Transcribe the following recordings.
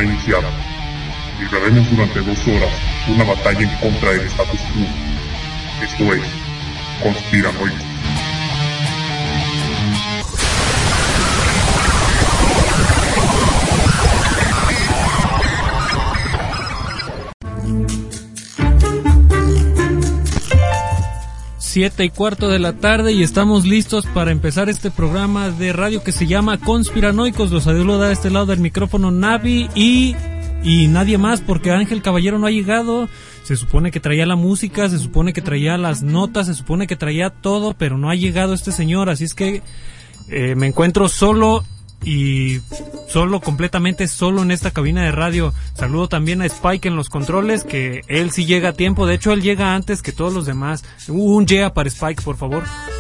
iniciado. Libraremos durante 2 horas una batalla en contra del status quo. Esto es Conspiranoicos. Siete y cuarto de la tarde y estamos listos para empezar este programa de radio que se llama Conspiranoicos. Los saluda de este lado del micrófono Navi y nadie más, porque Ángel Caballero no ha llegado. Se supone que traía la música, se supone que traía las notas, se supone que traía todo, pero no ha llegado este señor, así es que me encuentro solo y completamente solo en esta cabina de radio. Saludo también a Spike en los controles, que él sí llega a tiempo, de hecho él llega antes que todos los demás. Un yeah para Spike, por favor.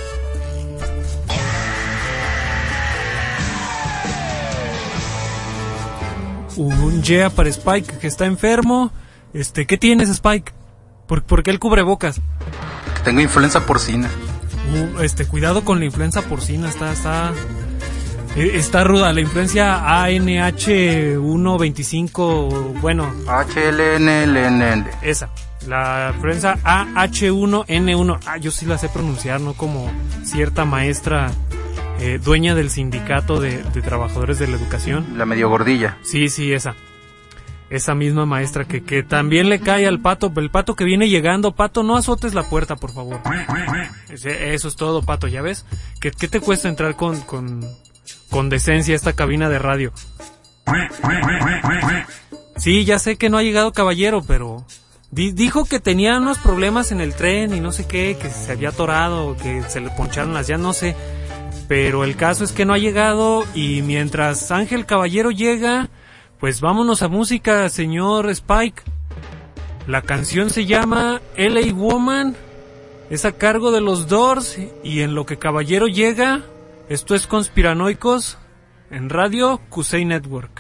Un yeah para Spike, que está enfermo. ¿Qué tienes, Spike? ¿Por qué el cubrebocas? Tengo influenza porcina. Cuidado con la influenza porcina, está ruda, la influencia ANH125, bueno, HLNLN. esa, la influenza AH1N1. Yo sí la sé pronunciar, no como cierta maestra dueña del sindicato de trabajadores de la educación. La medio gordilla. Sí, esa misma maestra que también le cae al Pato, el Pato que viene llegando. Pato, no azotes la puerta, por favor. Eso es todo, Pato, ¿ya ves? ¿Qué te cuesta entrar con decencia a esta cabina de radio? Sí, ya sé que no ha llegado Caballero, pero dijo que tenía unos problemas en el tren y no sé qué, que se había atorado, que se le poncharon las llantas, no sé. Pero el caso es que no ha llegado, y mientras Ángel Caballero llega, pues vámonos a música, señor Spike. La canción se llama LA Woman, es a cargo de los Doors, y en lo que Caballero llega, esto es Conspiranoicos en Radio Cusey Network.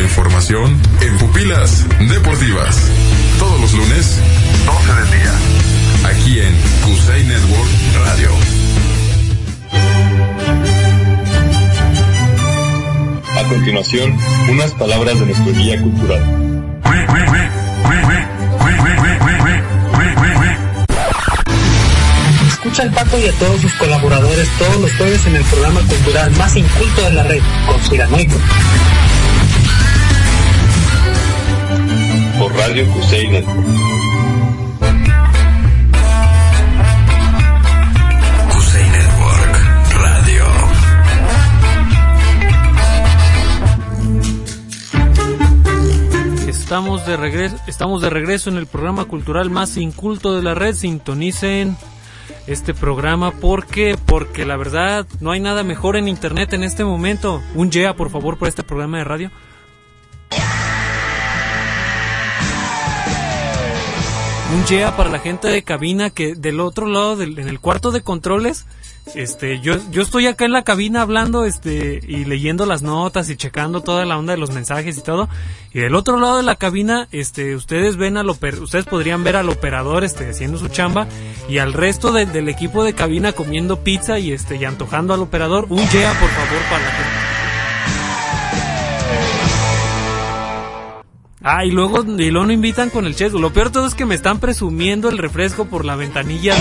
información en Pupilas Deportivas. Todos los lunes, 12 del día. Aquí en Cusey Network Radio. A continuación, unas palabras de nuestro guía cultural. Escucha al Pato y a todos sus colaboradores todos los jueves en el programa cultural más inculto de la red, Conspiranoicos. Por Radio Cusey Network. Cusey Network Radio. Estamos de regreso en el programa cultural más inculto de la red. Sintonicen este programa porque la verdad no hay nada mejor en internet en este momento. Un yeah, por favor, por este programa de radio. Un yeah para la gente de cabina que del otro lado en el cuarto de controles, yo estoy acá en la cabina hablando y leyendo las notas y checando toda la onda de los mensajes y todo, y del otro lado de la cabina ustedes podrían ver al operador haciendo su chamba y al resto del equipo de cabina comiendo pizza y antojando al operador. Un yeah, por favor, para la gente. Y luego no invitan con el Chesco. Lo peor de todo es que me están presumiendo el refresco por la ventanilla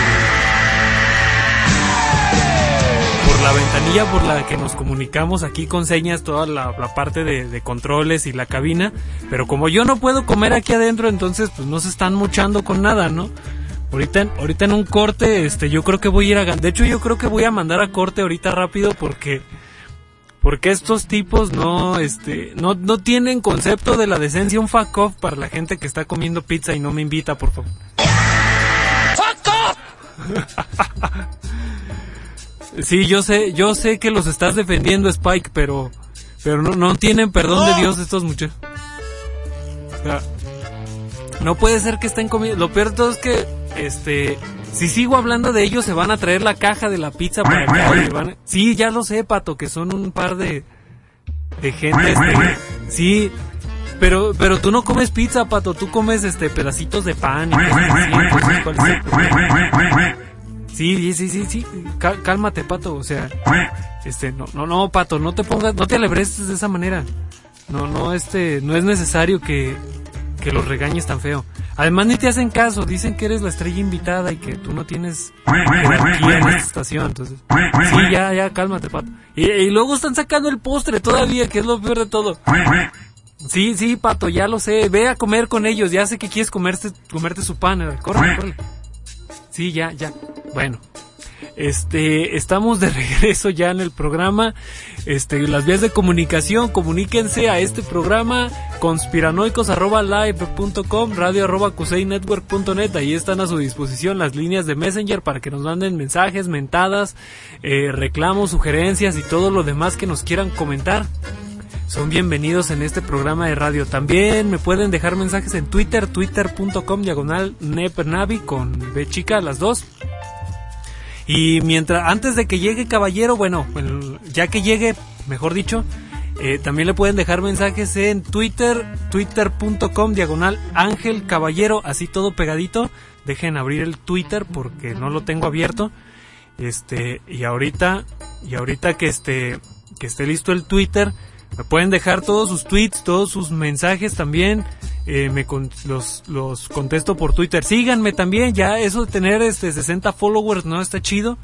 por la que nos comunicamos aquí con señas, toda la parte de controles y la cabina. Pero como yo no puedo comer aquí adentro, entonces pues no se están mochando con nada, ¿no? Ahorita en un corte, yo creo que voy a ir de hecho yo creo que voy a mandar a corte ahorita rápido porque estos tipos no tienen concepto de la decencia. Un fuck off para la gente que está comiendo pizza y no me invita, por favor. ¡Fuck off! Sí, yo sé que los estás defendiendo, Spike, pero no tienen perdón de Dios estos muchachos. O sea, no puede ser que estén comiendo. Lo peor de todo es que si sigo hablando de ellos, se van a traer la caja de la pizza para acá. Sí, ya lo sé, Pato, que son un par de gente. Sí, pero tú no comes pizza, Pato. Tú comes pedacitos de pan. Sí. Cálmate, Pato. O sea, no, Pato, no te alebrestes de esa manera. No es necesario que los regañes tan feo. Además ni te hacen caso, dicen que eres la estrella invitada y que tú no tienes jerarquía en esta estación, entonces sí, ya, cálmate, Pato. Y luego están sacando el postre todavía, que es lo peor de todo. Sí, Pato, ya lo sé, ve a comer con ellos, ya sé que quieres comerte su pan, córrele. Sí, ya, bueno. Estamos de regreso ya en el programa. Las vías de comunicación, comuníquense a este programa conspiranoicos@live.com, radio@cuseynetwork.net. Ahí están a su disposición las líneas de Messenger para que nos manden mensajes, mentadas, reclamos, sugerencias y todo lo demás que nos quieran comentar. Son bienvenidos en este programa de radio. También me pueden dejar mensajes en Twitter, twitter.com/nepernavi con B chica, las dos. Y antes de que llegue Caballero, ya que llegue, mejor dicho, también le pueden dejar mensajes en Twitter, twitter.com/Ángel Caballero, así todo pegadito. Dejen abrir el Twitter porque no lo tengo abierto. Y ahorita que esté listo el Twitter, me pueden dejar todos sus tweets, todos sus mensajes también. Los contesto por Twitter. Síganme también, ya eso de tener 60 followers no está chido.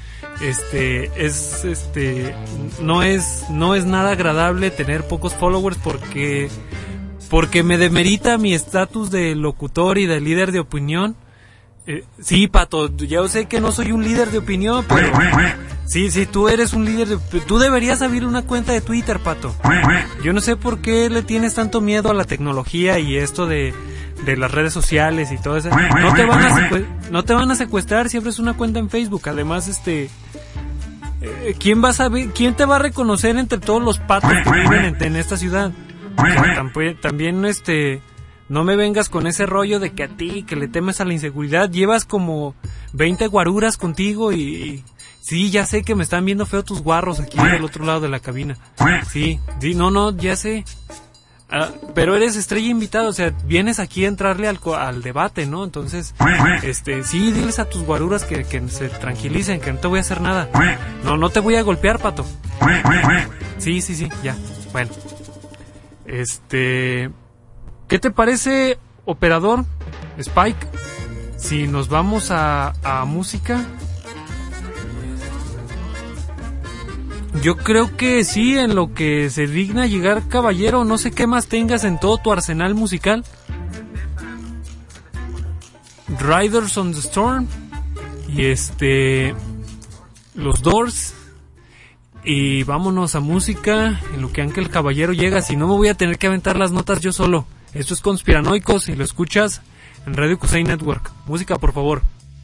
No es nada agradable tener pocos followers porque me demerita mi estatus de locutor y de líder de opinión. Sí, Pato, yo sé que no soy un líder de opinión, pero sí, tú eres un líder tú deberías abrir una cuenta de Twitter, Pato. Yo no sé por qué le tienes tanto miedo a la tecnología y esto de las redes sociales y todo eso. No te van a secuestrar si abres una cuenta en Facebook. Además, ¿quién te va a reconocer entre todos los patos que viven en esta ciudad? O sea, también no me vengas con ese rollo de que a ti, que le temes a la inseguridad. Llevas como 20 guaruras contigo y sí, ya sé que me están viendo feo tus guarros aquí del otro lado de la cabina. Sí, no, ya sé. Pero eres estrella invitada, o sea, vienes aquí a entrarle al debate, ¿no? Entonces, sí, diles a tus guaruras que se tranquilicen, que no te voy a hacer nada. No te voy a golpear, Pato. Sí, ya, bueno. ¿Qué te parece, operador Spike? Si nos vamos a música. Yo creo que sí, en lo que se digna llegar Caballero, no sé qué más tengas en todo tu arsenal musical. Riders on the Storm y los Doors. Y vámonos a música en lo que Ángel Caballero llega, si no me voy a tener que aventar las notas yo solo. Esto es Conspiranoicos y lo escuchas en Radio Kusei Network. Música, por favor.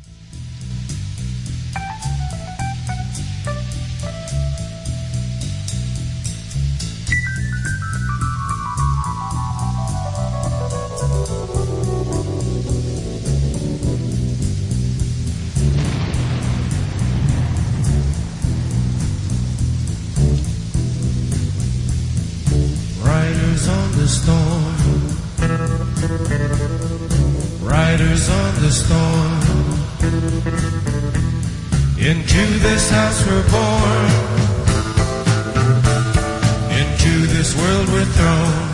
Riders on the storm. Into this house we're born. Into this world we're thrown.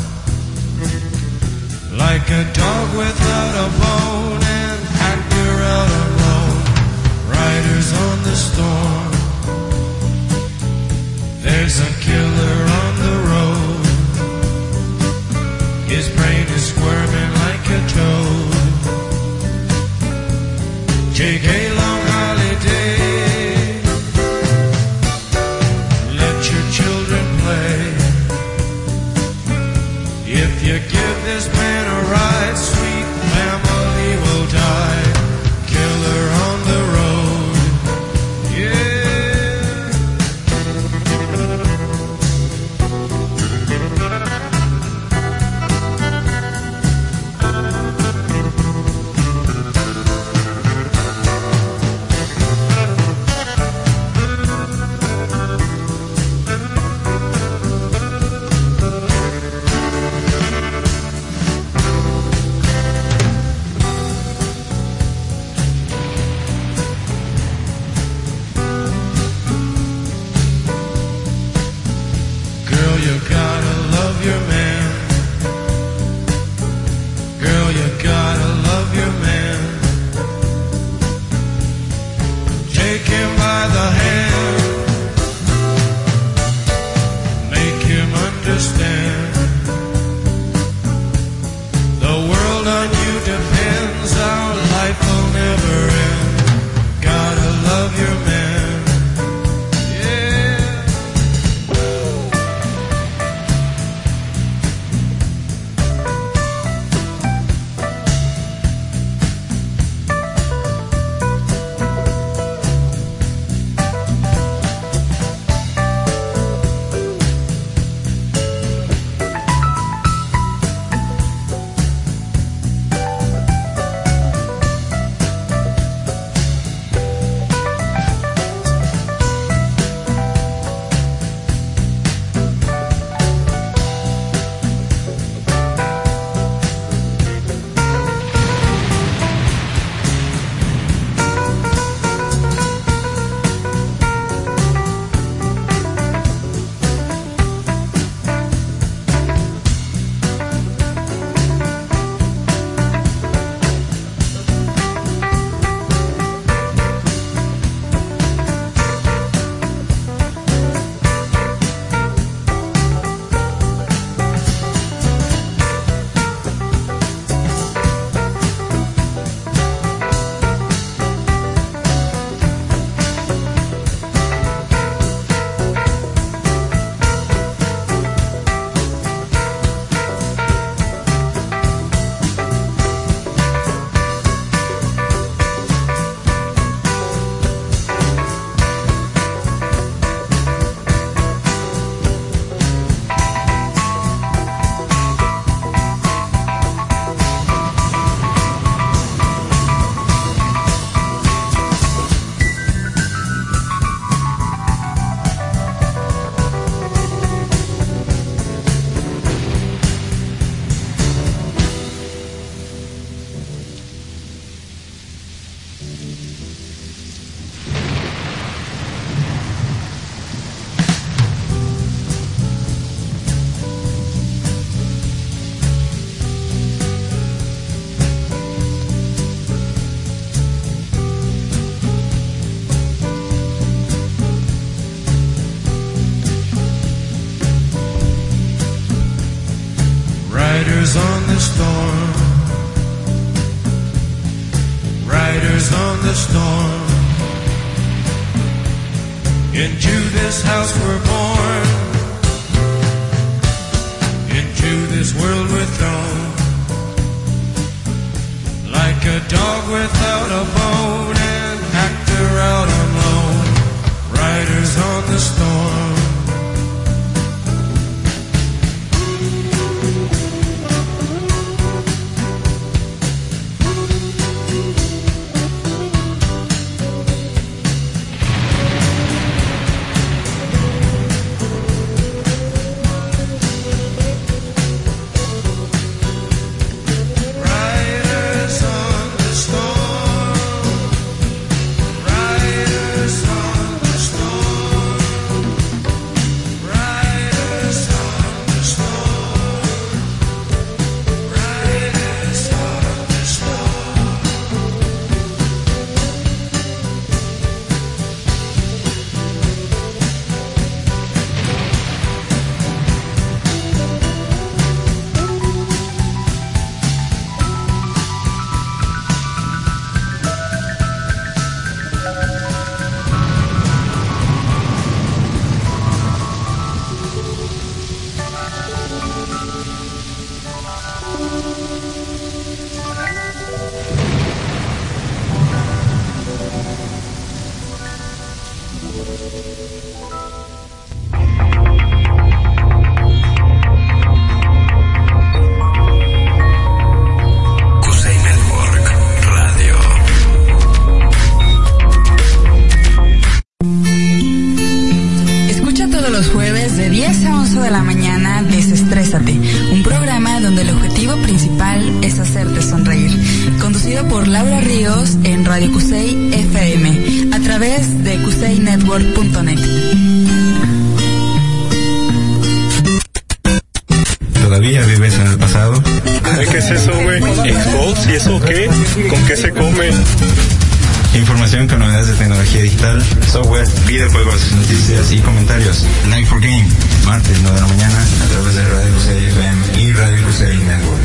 Like a dog without a bone, an actor out alone. Riders on the storm. There's a killer on the road. His brain is squirming like a toad. Take a long holiday. Let your children play. If you give this man a ride, sweet family will die. Killer on the road. Yeah. Riders on the storm. Riders on the storm. Into this house we're born. Into this world we're thrown. Like a dog without a bone, an actor out on loan. Riders on the storm. Radio Cusey FM a través de CuseyNetwork.net. ¿Todavía vives en el pasado? ¿Qué es eso, güey? ¿Xbox? ¿Y eso qué? ¿Con qué se come? Información con novedades de tecnología digital, software, videojuegos, noticias y comentarios. Night for Game, martes 9 de la mañana a través de Radio Cusey FM y Radio Cusey Network.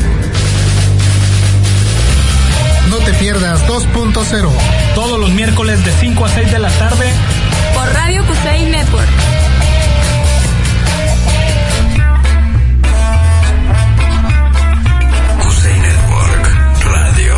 No te pierdas 2.0. Todos los miércoles de 5 a 6 de la tarde. Por Radio Cusey Network. Cusey Network Radio.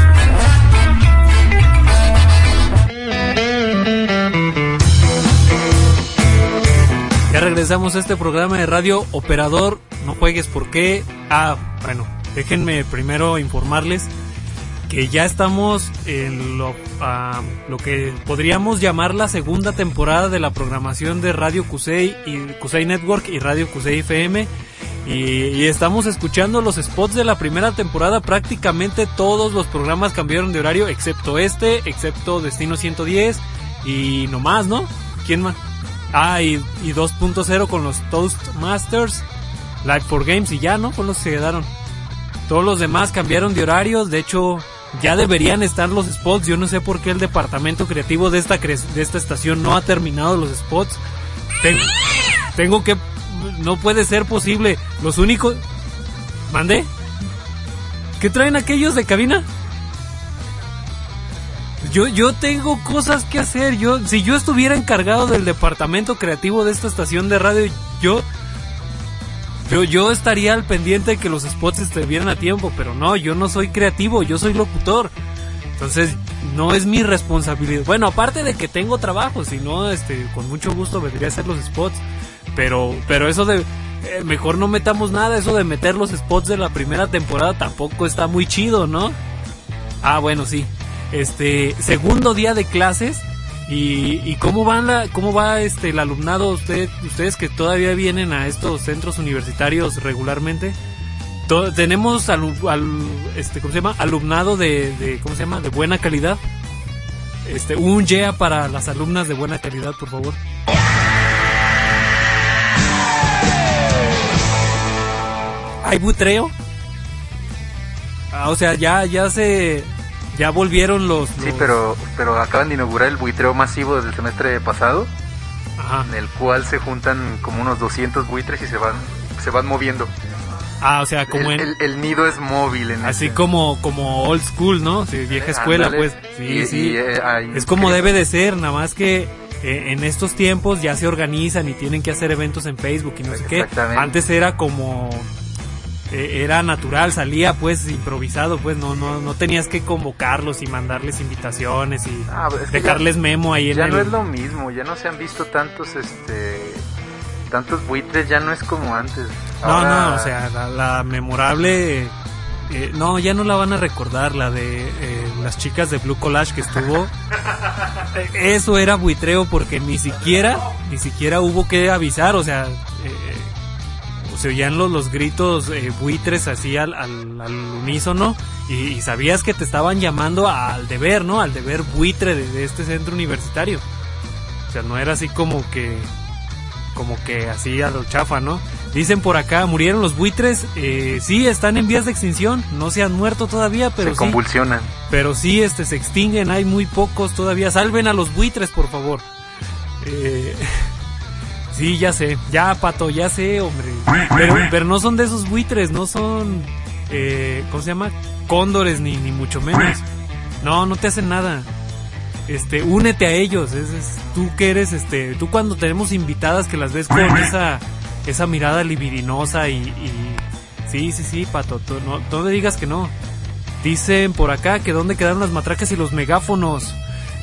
Ya regresamos a este programa de radio. Operador, no juegues por qué. Bueno, déjenme primero informarles que ya estamos en lo que podríamos llamar la segunda temporada de la programación de Radio Cusey y Cusey Network y Radio Cusey FM, y estamos escuchando los spots de la primera temporada. Prácticamente todos los programas cambiaron de horario excepto excepto Destino 110 y no más, ¿no? ¿Quién más? Y 2.0 con los Toastmasters, Live for Games y ya, ¿no? Con los que se quedaron. Todos los demás cambiaron de horarios. De hecho, ya deberían estar los spots. Yo no sé por qué el departamento creativo de esta estación no ha terminado los spots. Tengo que... No puede ser posible. Los únicos... ¿Mandé? ¿Qué traen aquellos de cabina? Yo tengo cosas que hacer. Si yo estuviera encargado del departamento creativo de esta estación de radio, yo estaría al pendiente de que los spots estuvieran a tiempo, pero no, yo no soy creativo, yo soy locutor. Entonces, no es mi responsabilidad. Bueno, aparte de que tengo trabajo, si no, con mucho gusto vendría a hacer los spots. Pero eso de... mejor no metamos nada, eso de meter los spots de la primera temporada tampoco está muy chido, ¿no? Bueno, sí. Segundo día de clases. ¿Y cómo va el alumnado? Ustedes que todavía vienen a estos centros universitarios regularmente, tenemos ¿cómo se llama? Alumnado de ¿cómo se llama? De buena calidad. Un yeah para las alumnas de buena calidad, por favor. ¿Hay buitreo? O sea, ya volvieron los... Sí, pero acaban de inaugurar el buitreo masivo desde el semestre pasado. Ajá. En el cual se juntan como unos 200 buitres y se van moviendo. O sea, como el nido es móvil en así como old school, ¿no? Sí, vieja escuela, pues. Sí. Es como debe de ser, nada más que en estos tiempos ya se organizan y tienen que hacer eventos en Facebook y no sé qué. Antes era como era natural, salía pues improvisado, pues no tenías que convocarlos y mandarles invitaciones y dejarles memo ahí en ya no es lo mismo, ya no se han visto tantos buitres, ya no es como antes. Ahora... No, o sea, la memorable no, ya no la van a recordar, la de las chicas de Blue Collage que estuvo. Eso era buitreo porque ni siquiera hubo que avisar, o sea, se oían los gritos buitres así al unísono y sabías que te estaban llamando al deber, ¿no? Al deber buitre de este centro universitario. O sea, no era así como que así a lo chafa, ¿no? Dicen por acá, murieron los buitres, sí, están en vías de extinción, no se han muerto todavía, pero se convulsionan. Pero sí, se extinguen, hay muy pocos todavía, salven a los buitres, por favor. Sí, ya sé, ya Pato, ya sé, hombre. Pero no son de esos buitres, no son, ¿cómo se llama? Cóndores, ni mucho menos. No te hacen nada. Únete a ellos, tú que eres, tú cuando tenemos invitadas que las ves con esa mirada libidinosa y sí, Pato, no me digas que no. Dicen por acá que dónde quedaron las matracas y los megáfonos.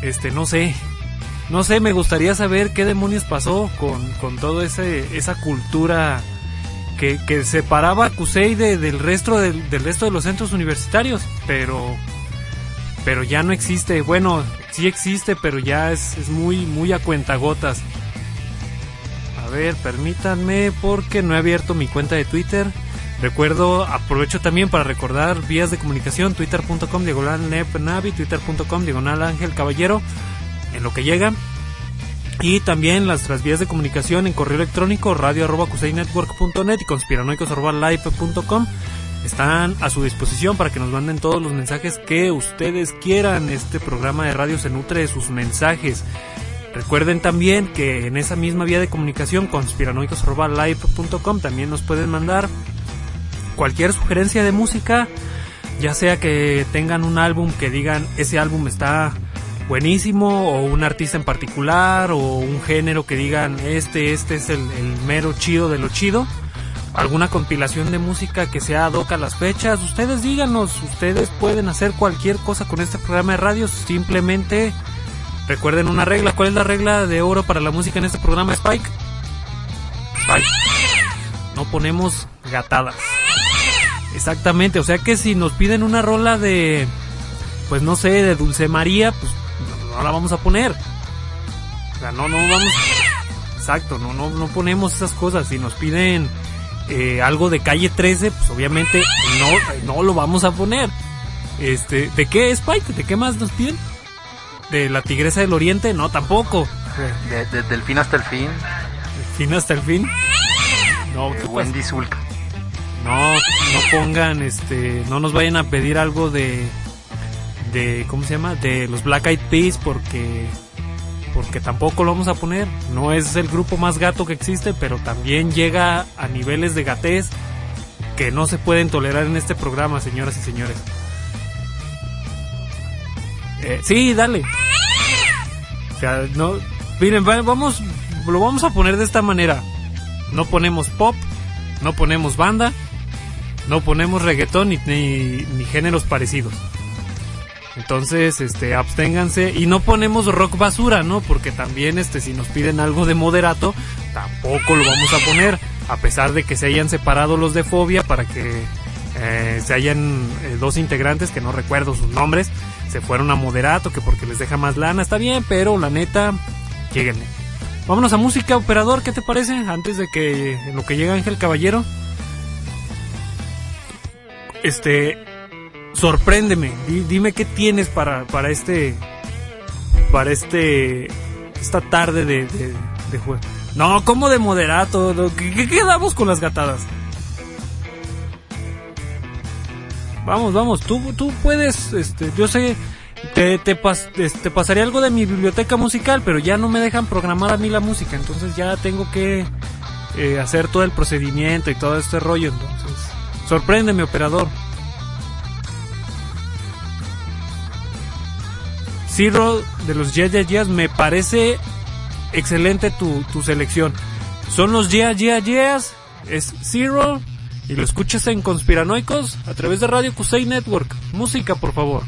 No sé, me gustaría saber qué demonios pasó con toda esa cultura que separaba a CUSEI del resto de los centros universitarios, pero ya no existe. Bueno, sí existe, pero ya es muy a cuentagotas. A ver, permítanme porque no he abierto mi cuenta de Twitter. Aprovecho también para recordar vías de comunicación: twitter.com/nepnavi, twitter.com/Ángel Caballero, en lo que llega. Y también las vías de comunicación en correo electrónico: radio@cuseinetwork.net y conspiranoicos@live.com. Están a su disposición para que nos manden todos los mensajes que ustedes quieran. Este programa de radio se nutre de sus mensajes. Recuerden también que en esa misma vía de comunicación, conspiranoicos@live.com, también nos pueden mandar cualquier sugerencia de música, ya sea que tengan un álbum que digan ese álbum está buenísimo, o un artista en particular, o un género que digan este es el mero chido de lo chido. Alguna compilación de música que sea ad hoc a las fechas, ustedes díganos, ustedes pueden hacer cualquier cosa con este programa de radio. Simplemente recuerden una regla. ¿Cuál es la regla de oro para la música en este programa, Spike? No ponemos gatadas. Exactamente, o sea que si nos piden una rola de, pues no sé, de Dulce María, pues no la vamos a poner. O sea, no vamos. Exacto, no ponemos esas cosas. Si nos piden algo de Calle 13, pues obviamente no lo vamos a poner. ¿De qué, Spike? ¿De qué más nos piden? ¿De La Tigresa del Oriente? No, tampoco. Del fin hasta el fin. ¿Del fin hasta el fin? No, Wendy Zulka. No pongan, no nos vayan a pedir algo de ¿cómo se llama? De los Black Eyed Peas, porque tampoco lo vamos a poner. No es el grupo más gato que existe, pero también llega a niveles de gatez que no se pueden tolerar en este programa, señoras y señores. Sí, dale. O sea, no, miren, lo vamos a poner de esta manera. No ponemos pop, no ponemos banda, no ponemos reggaetón ni géneros parecidos. Entonces, absténganse, y no ponemos rock basura, ¿no? Porque también, si nos piden algo de moderato, tampoco lo vamos a poner, a pesar de que se hayan separado los de Fobia para que se hayan dos integrantes, que no recuerdo sus nombres, se fueron a moderato, que porque les deja más lana, está bien, pero la neta, lléguenle. Vámonos a música, operador, ¿qué te parece? Antes de que, en lo que llega Ángel Caballero, sorpréndeme, dime qué tienes para esta tarde de juego. No, ¿cómo de moderato? ¿Qué quedamos con las gatadas? Vamos, tú puedes, yo sé, te pasaría algo de mi biblioteca musical, pero ya no me dejan programar a mí la música, entonces ya tengo que hacer todo el procedimiento y todo este rollo, entonces Sorpréndeme, operador. Zero de los Yeah Yeah Yeahs, me parece excelente tu selección. Son los Yeah Yeah Yeahs, es Zero, y lo escuchas en Conspiranoicos a través de Radio Kusei Network. Música, por favor.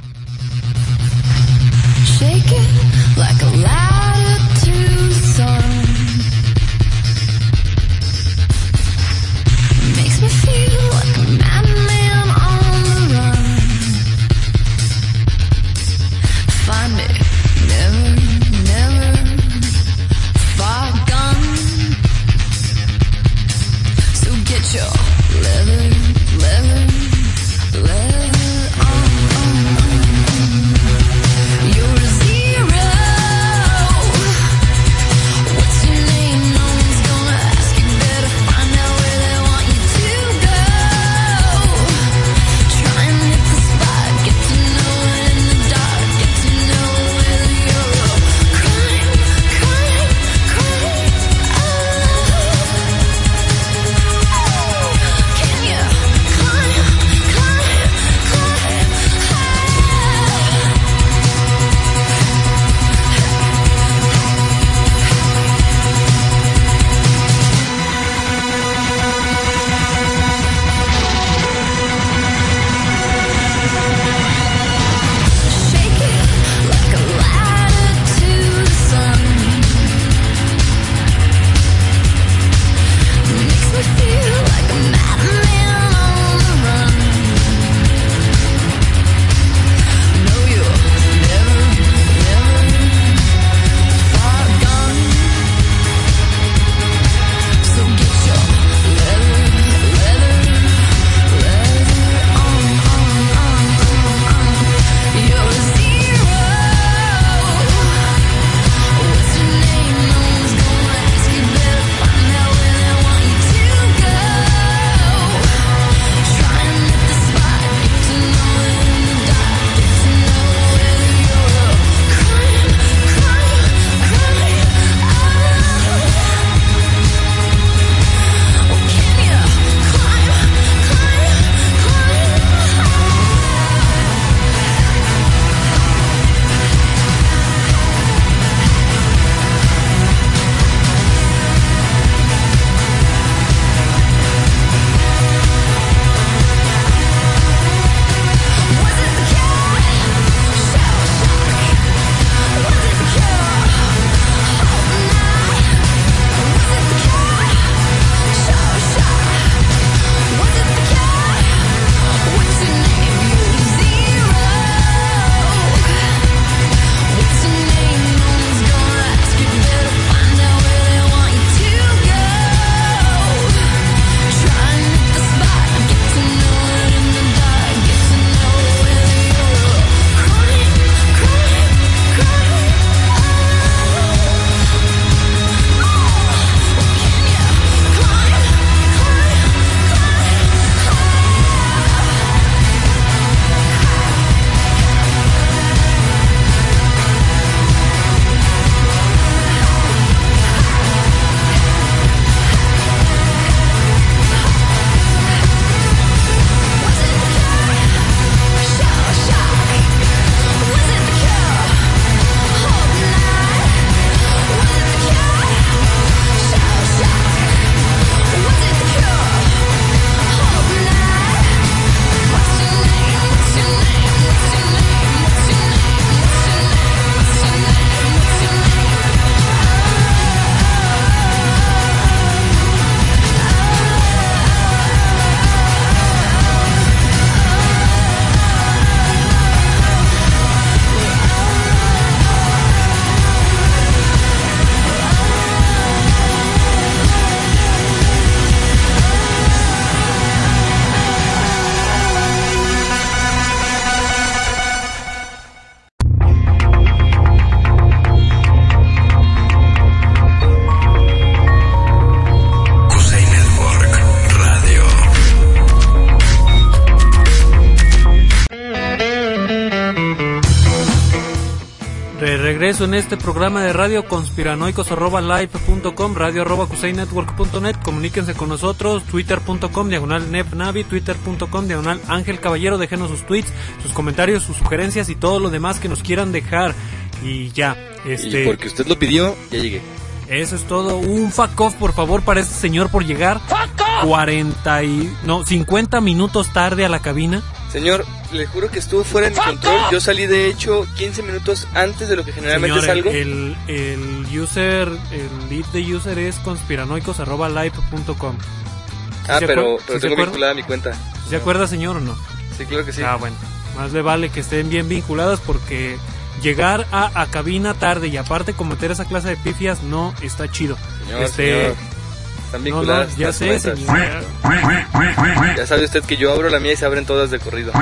Shake it like a latitude song. Makes me feel like a madman on the run. Find it, never far gone. So get your leather on. You're a zero. regreso en este programa de radio conspiranoicos@live.com, radio@cusainetwork.net. Comuníquense con nosotros, twitter.com/nepnavi, twitter.com/Ángel Caballero. Déjenos sus tweets, sus comentarios, sus sugerencias y todo lo demás que nos quieran dejar. Y ya, Y porque usted lo pidió, ya llegué. Eso es todo. Un fuck off, por favor, para este señor por llegar 50 minutos tarde a la cabina. Señor, le juro que estuvo fuera de mi control. Yo salí de hecho 15 minutos antes de lo que generalmente Señor, salgo. El lead de user es conspiranoicos@live.com. Pero tengo vinculada mi cuenta. ¿Se acuerda, señor, o no? Sí, claro que sí. Bueno, más le vale que estén bien vinculadas porque llegar a cabina tarde y aparte cometer esa clase de pifias no está chido. Señor, están vinculadas. Ya sé, señor. Ya sabe usted que yo abro la mía y se abren todas de corrido.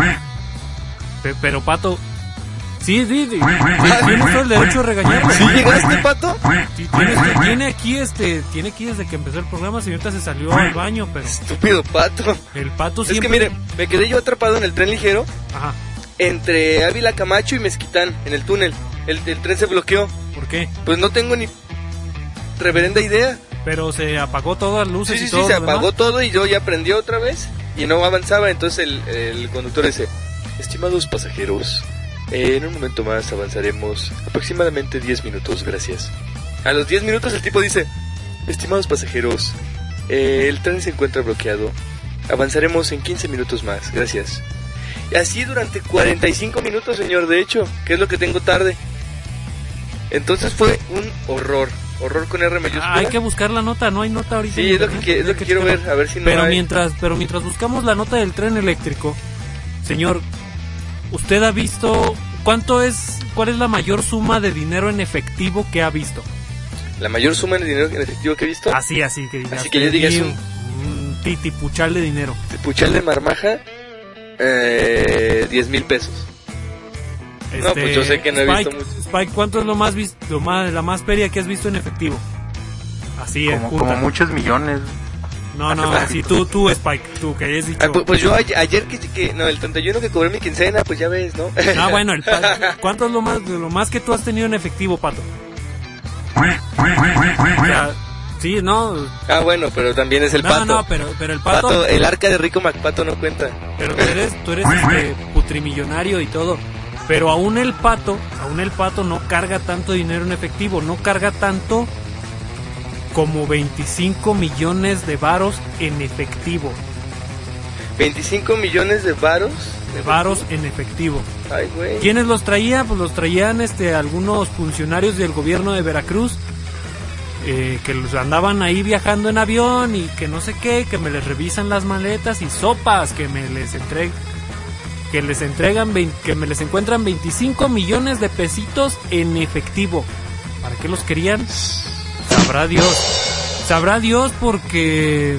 Pero Pato, sí, tienes todo el derecho a regañarme. ¿Sí llegaste, Pato? Tiene aquí desde que empezó el programa, señorita se salió al baño, pero... Estúpido Pato. El Pato siempre... Es que mire, me quedé yo atrapado en el tren ligero. Ajá. Entre Ávila Camacho y Mezquitán, en el túnel. El tren se bloqueó. ¿Por qué? Pues no tengo ni reverenda idea. Pero se apagó todas las luces y todo. Sí, se apagó todo y yo ya prendió otra vez y no avanzaba. Entonces el conductor dice: estimados pasajeros, en un momento más avanzaremos aproximadamente 10 minutos, gracias. A los 10 minutos el tipo dice: estimados pasajeros, el tren se encuentra bloqueado, avanzaremos en 15 minutos más, gracias. Y así durante 45 minutos, señor, de hecho, que es lo que tengo tarde. Entonces fue un horror con R mayúscula. Hay que buscar la nota, no hay nota ahorita. Sí, es lo que quiero ver, a ver si no pero hay. Mientras buscamos la nota del tren eléctrico, señor, ¿usted ha visto cuál es la mayor suma de dinero en efectivo que ha visto? ¿La mayor suma de dinero en efectivo que he visto? Así que digas. Así que yo diga es un titipuchal de dinero. Puchal de marmaja, 10,000 pesos. No, pues yo sé que no he visto mucho. Spike, ¿cuánto es la más feria que has visto en efectivo? Así es. Como muchos millones. No, si tú Spike, tú que hayas dicho. Pues yo ayer el 31 que cobré mi quincena, pues ya ves, ¿no? Bueno, ¿cuánto es lo más que tú has tenido en efectivo, Pato? O sea, sí, no. Bueno, pero también es el Pato. No, pero el Pato, el arca de Rico MacPato no cuenta. Pero tú eres putrimillonario y todo. Pero aún el Pato no carga tanto dinero en efectivo, no carga tanto como 25 millones de varos en efectivo. 25 millones de varos. De varos en efectivo. Ay, güey. ¿Quiénes los traían? Pues los traían algunos funcionarios del gobierno de Veracruz, que los andaban ahí viajando en avión y que no sé qué, que me les revisan las maletas y sopas, que me les encuentran 25 millones de pesitos en efectivo. ¿Para qué los querían? Sabrá Dios porque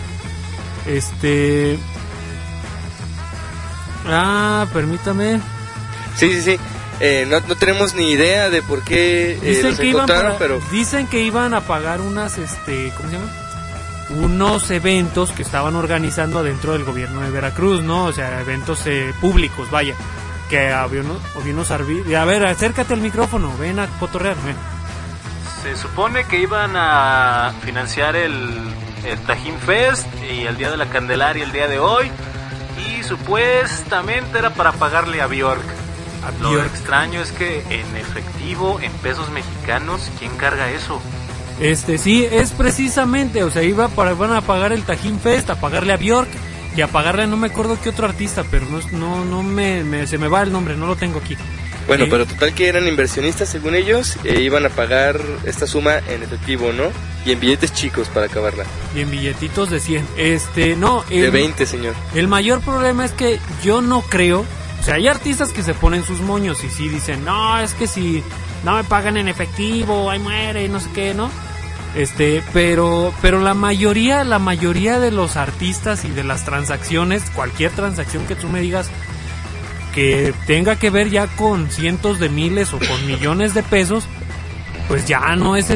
permítame. Sí. No tenemos ni idea de por qué los encontraron, pero dicen que iban a pagar unas ¿cómo se llama? Unos eventos que estaban organizando dentro del gobierno de Veracruz, ¿no? O sea, eventos públicos, vaya. Que había unos a ver, acércate al micrófono, ven a cotorrear, ven. Se supone que iban a financiar el Tajín Fest y el Día de la Candelaria el día de hoy. Y supuestamente era para pagarle a Bjork. Lo extraño es que en efectivo, en pesos mexicanos, ¿quién carga eso? Sí, es precisamente, o sea, van a pagar el Tajín Fest, a pagarle a Bjork y a pagarle, no me acuerdo qué otro artista, pero se me va el nombre, no lo tengo aquí. Bueno, pero total que eran inversionistas según ellos, iban a pagar esta suma en efectivo, ¿no? Y en billetes chicos para acabarla. Y en billetitos de 100. De 20, señor. El mayor problema es que yo no creo, o sea, hay artistas que se ponen sus moños y sí dicen, no, es que si no me pagan en efectivo, ahí muere, no sé qué, ¿no? Pero la mayoría de los artistas y de las transacciones, cualquier transacción que tú me digas que tenga que ver ya con cientos de miles o con millones de pesos, pues ya no es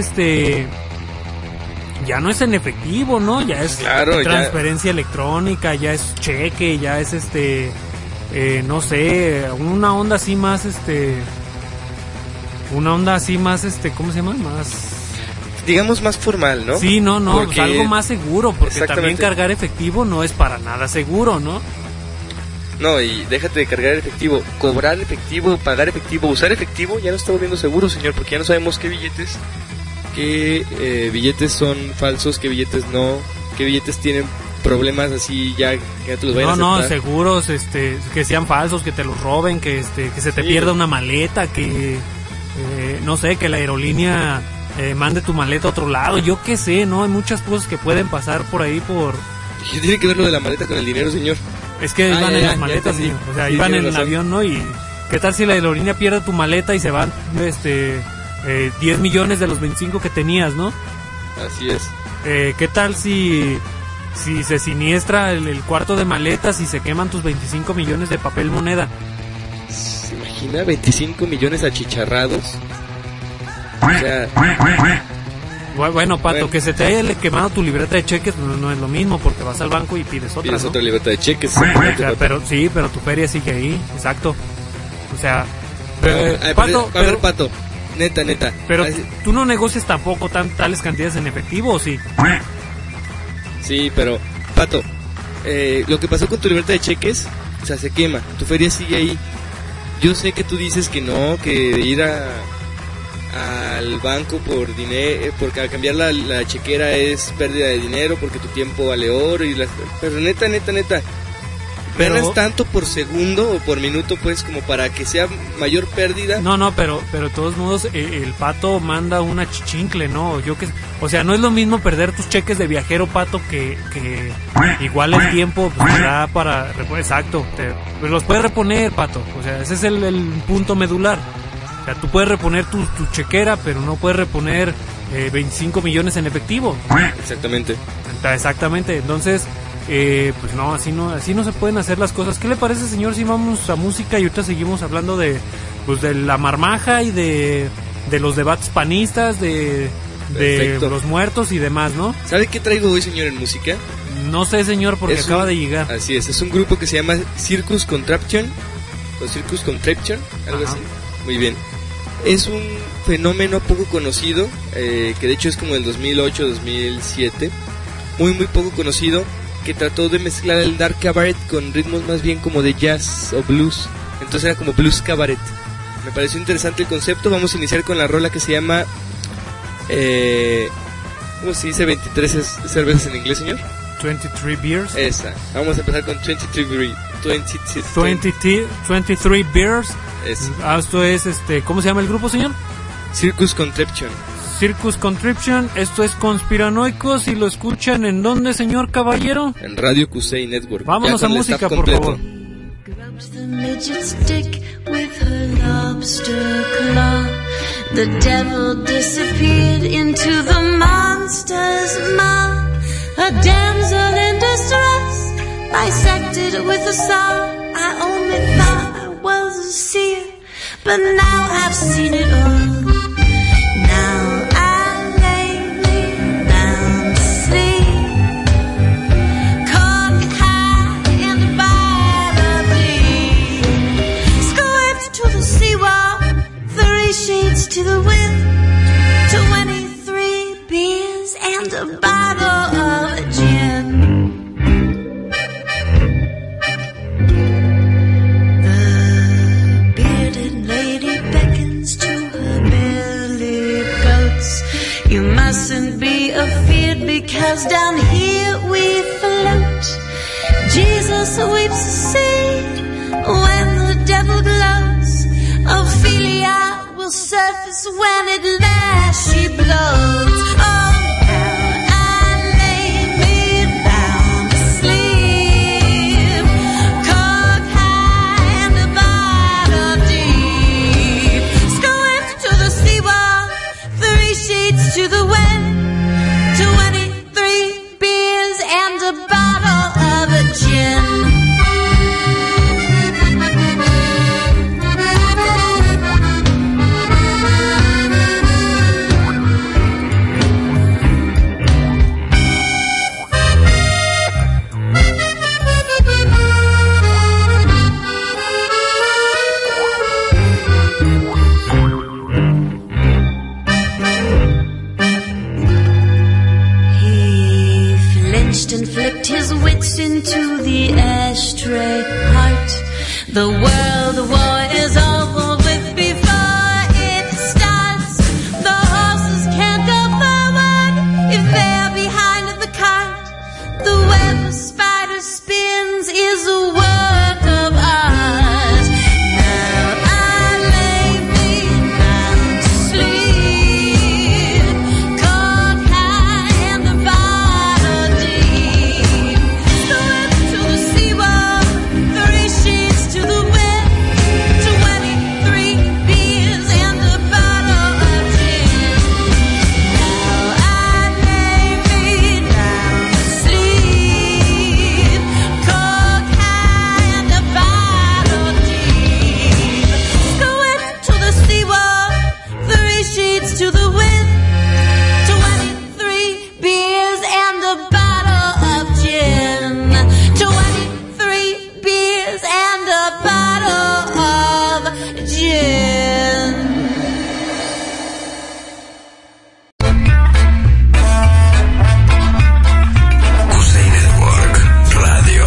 ya no es en efectivo, ¿no? Ya es transferencia electrónica, ya es cheque, ya es no sé, una onda así más una onda así más, ¿cómo se llama? Más... digamos más formal, ¿no? Sí, no, porque... pues algo más seguro, porque también cargar efectivo no es para nada seguro, ¿no? No, y déjate de cargar efectivo, cobrar efectivo, pagar efectivo, usar efectivo, ya no está volviendo seguro, señor, porque ya no sabemos qué billetes son falsos, qué billetes no, qué billetes tienen problemas así ya que te los vayan a aceptar. No, seguros, que sean falsos, que te los roben, que se te pierda una maleta, que no sé, que la aerolínea mande tu maleta a otro lado, yo qué sé, ¿no? Hay muchas cosas que pueden pasar por ahí por... ¿Qué tiene que ver lo de la maleta con el dinero, señor? Es que iban en las maletas, sí. O sea, iban en el avión, ¿no? Y ¿qué tal si la aerolínea pierde tu maleta y se van 10 millones de los 25 que tenías, ¿no? Así es. ¿Qué tal si se siniestra el cuarto de maletas y se queman tus 25 millones de papel moneda? ¿Se imagina 25 millones achicharrados? O sea... Bueno, Pato, que se te haya quemado tu libreta de cheques no es lo mismo, porque vas al banco y pides otra, pides ¿no? otra libreta de cheques. O sea, pero tu feria sigue ahí, exacto. O sea, Pato, a ver, Pato, neta. Pero tú no negocias tampoco tales cantidades en efectivo, ¿o sí? Sí, pero, Pato, lo que pasó con tu libreta de cheques, o sea, se quema, tu feria sigue ahí. Yo sé que tú dices que no, que ir al banco por dinero, porque al cambiar la chequera es pérdida de dinero, porque tu tiempo vale oro, pero neta, ¿ganas tanto por segundo o por minuto, pues, como para que sea mayor pérdida? No, pero de todos modos el Pato manda una chichincle, ¿no? O sea, no es lo mismo perder tus cheques de viajero, Pato, que igual el tiempo pues, te da para... Exacto, pues los puedes reponer, Pato, o sea, ese es el punto medular. O sea, tú puedes reponer tu chequera, pero no puedes reponer 25 millones en efectivo. Exactamente. Entonces, pues no, así no se pueden hacer las cosas. ¿Qué le parece, señor, si vamos a música y ahorita seguimos hablando de la marmaja y de los debates panistas, de los muertos y demás, ¿no? ¿Sabe qué traigo hoy, señor, en música? No sé, señor, porque acaba de llegar. Así es un grupo que se llama Circus Contraption, algo así. Muy bien. Es un fenómeno poco conocido, que de hecho es como del 2008-2007, muy poco conocido, que trató de mezclar el dark cabaret con ritmos más bien como de jazz o blues. Entonces era como blues cabaret. Me pareció interesante el concepto. Vamos a iniciar con la rola que se llama ¿cómo se dice 23 cervezas en inglés, señor? 23 beers. Esa. Vamos a empezar con 23 beers. Esto es, ¿cómo se llama el grupo, señor? Circus Contraption. Esto es Conspiranoicos y lo escuchan ¿en dónde, señor caballero? En Radio Kusei Network. Vámonos a música, por favor. The devil disappeared into the monster's mouth. A damsel in distress, bisected with a saw. I only thought I was a seer, but now I've seen it all. Now I lay me down to sleep, cock high and bite deep. Squirt to the seawall, 3 sheets to the wind, 23 beers and a bottle of gin. You mustn't be afeared because down here we float. Jesus weeps the sea when the devil glows. Ophelia will surface when at last she blows. Oh, to the wind, 23 beers and a bottle of gin. switch into the ashtray heart. The world war is over with before it starts. The horses can't go forward if they're behind the cart. The web a spider spins is a work of art. Now I lay me down to sleep, cold high and the bottle deep. Swim to the seawall, 3 sheets to the wind, 23 beers and a bottle of gin. Now I lay me down to sleep, cold high and a bottle deep. Swim to the seawall, 3 sheets to the wind, 23 beers and a bottle of gin. 23 beers and a bottle of gin. Cusey Network Radio.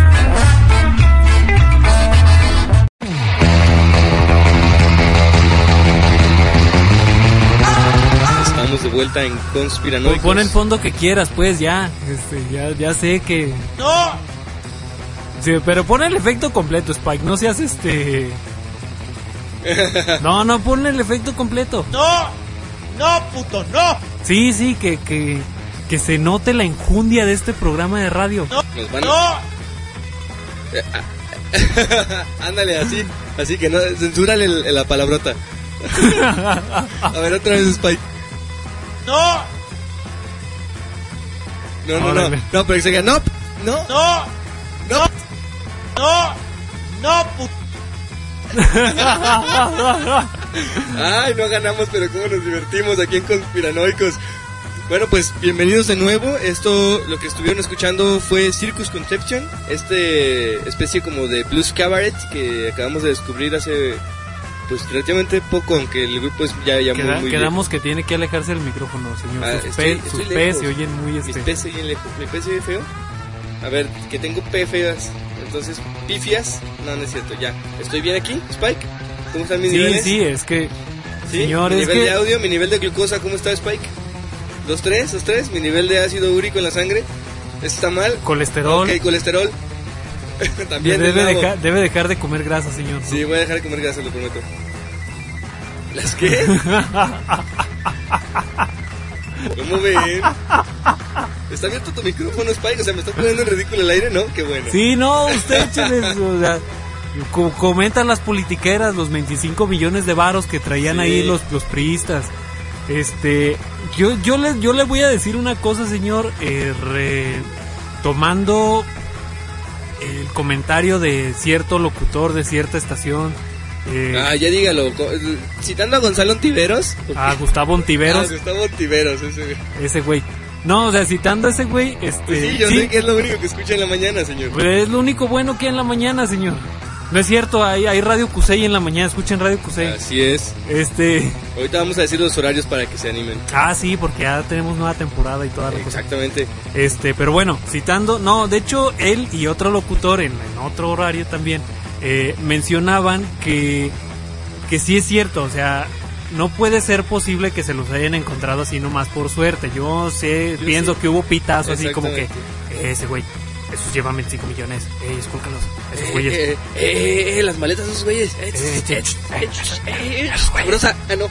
Estamos de vuelta en Conspiranoicos. Pon el fondo que quieras, pues ya. Ya sé que. ¡No! Sí, pero pon el efecto completo, Spike. No seas No, pon el efecto completo. ¡No! ¡No, puto, no! Sí, que se note la enjundia de este programa de radio. Nos van ¡No! Ándale, así que no, censúrale la palabrota. A ver, otra vez, Spike. ¡No! No, pero que se diga, no, puto. Ay, no ganamos, pero cómo nos divertimos aquí en Conspiranoicos. Bueno, pues bienvenidos de nuevo. Esto, lo que estuvieron escuchando fue Circus Conception, especie como de blues cabaret que acabamos de descubrir hace pues relativamente poco, aunque el grupo es ya muy quedamos que tiene que alejarse del micrófono, señor. Sus P se oyen muy Mis P se oyen lejos. ¿Mi P se oye feo? A ver, que tengo P feas. Entonces, pifias. No es cierto, ya. ¿Estoy bien aquí, Spike? ¿Cómo están mis niveles? Sí, es que... ¿Sí? Señor, mi nivel de audio, mi nivel de glucosa, ¿cómo está, Spike? ¿2, 3? Mi nivel de ácido úrico en la sangre. ¿Está mal? Colesterol. Ok, colesterol. También debe dejar de comer grasa, señor. Sí, voy a dejar de comer grasa, lo prometo. ¿Las qué? ¿Cómo ven? ¿Está abierto tu micrófono, Spike? O sea, ¿me estás poniendo en ridículo el aire? ¿No? Qué bueno. Sí, no, usted échale, o sea, comentan las politiqueras, los 25 millones de varos que traían ahí los priistas. Yo le voy a decir una cosa, señor, tomando el comentario de cierto locutor de cierta estación. Ya dígalo, citando a Gonzalo Ontiveros. A Gustavo Ontiveros. Gustavo Ontiveros, ese güey. No, o sea, citando a ese güey, pues sí, yo sé que es lo único que escucha en la mañana, señor. Pues es lo único bueno que hay en la mañana, señor. No es cierto, hay Radio Cusey en la mañana, escuchen Radio Cusey. Así es. Ahorita vamos a decir los horarios para que se animen. Sí, porque ya tenemos nueva temporada y toda la cosa. Exactamente. Pero bueno, citando, no, de hecho, él y otro locutor en otro horario también mencionaban que sí es cierto, o sea, no puede ser posible que se los hayan encontrado así nomás por suerte. Pienso que hubo pitazo así como que ese güey, esos llevan 25 millones, escúlcalos, esos güeyes. Las maletas de esos güeyes. Sabrosa, no.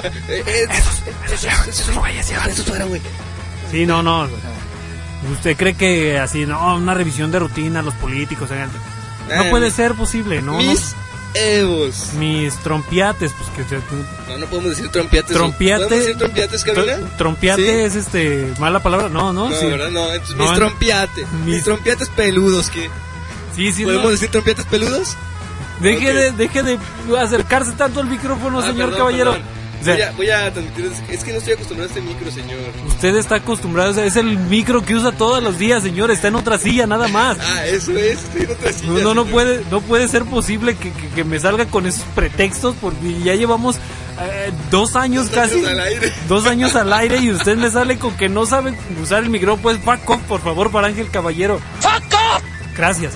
Esos güeyes llevan esos fuera, güey. Sí, no. ¿Usted cree que así, una revisión de rutina, los políticos, no puede ser posible, ¿no? Evos. Mis trompiates, pues que... No podemos decir trompiates. ¿Podemos decir trompiates, cabina? Trompiate ¿sí? Es mala palabra, no, sí. ¿Verdad? No, entonces mis trompiates. Mis trompiates peludos, ¿qué? Sí. ¿Podemos decir trompiates peludos? Deje de acercarse tanto al micrófono, señor caballero. Perdón. O sea, voy a transmitir, es que no estoy acostumbrado a este micro, señor. Usted está acostumbrado, o sea, es el micro que usa todos los días, señor, está en otra silla, nada más. Eso es, estoy en otra silla. No puede ser posible que me salga con esos pretextos, porque ya llevamos 2 años casi. 2 años al aire y usted me sale con que no saben usar el micrófono. Pues fuck off, por favor, para Ángel Caballero. ¡Fuck off! Gracias.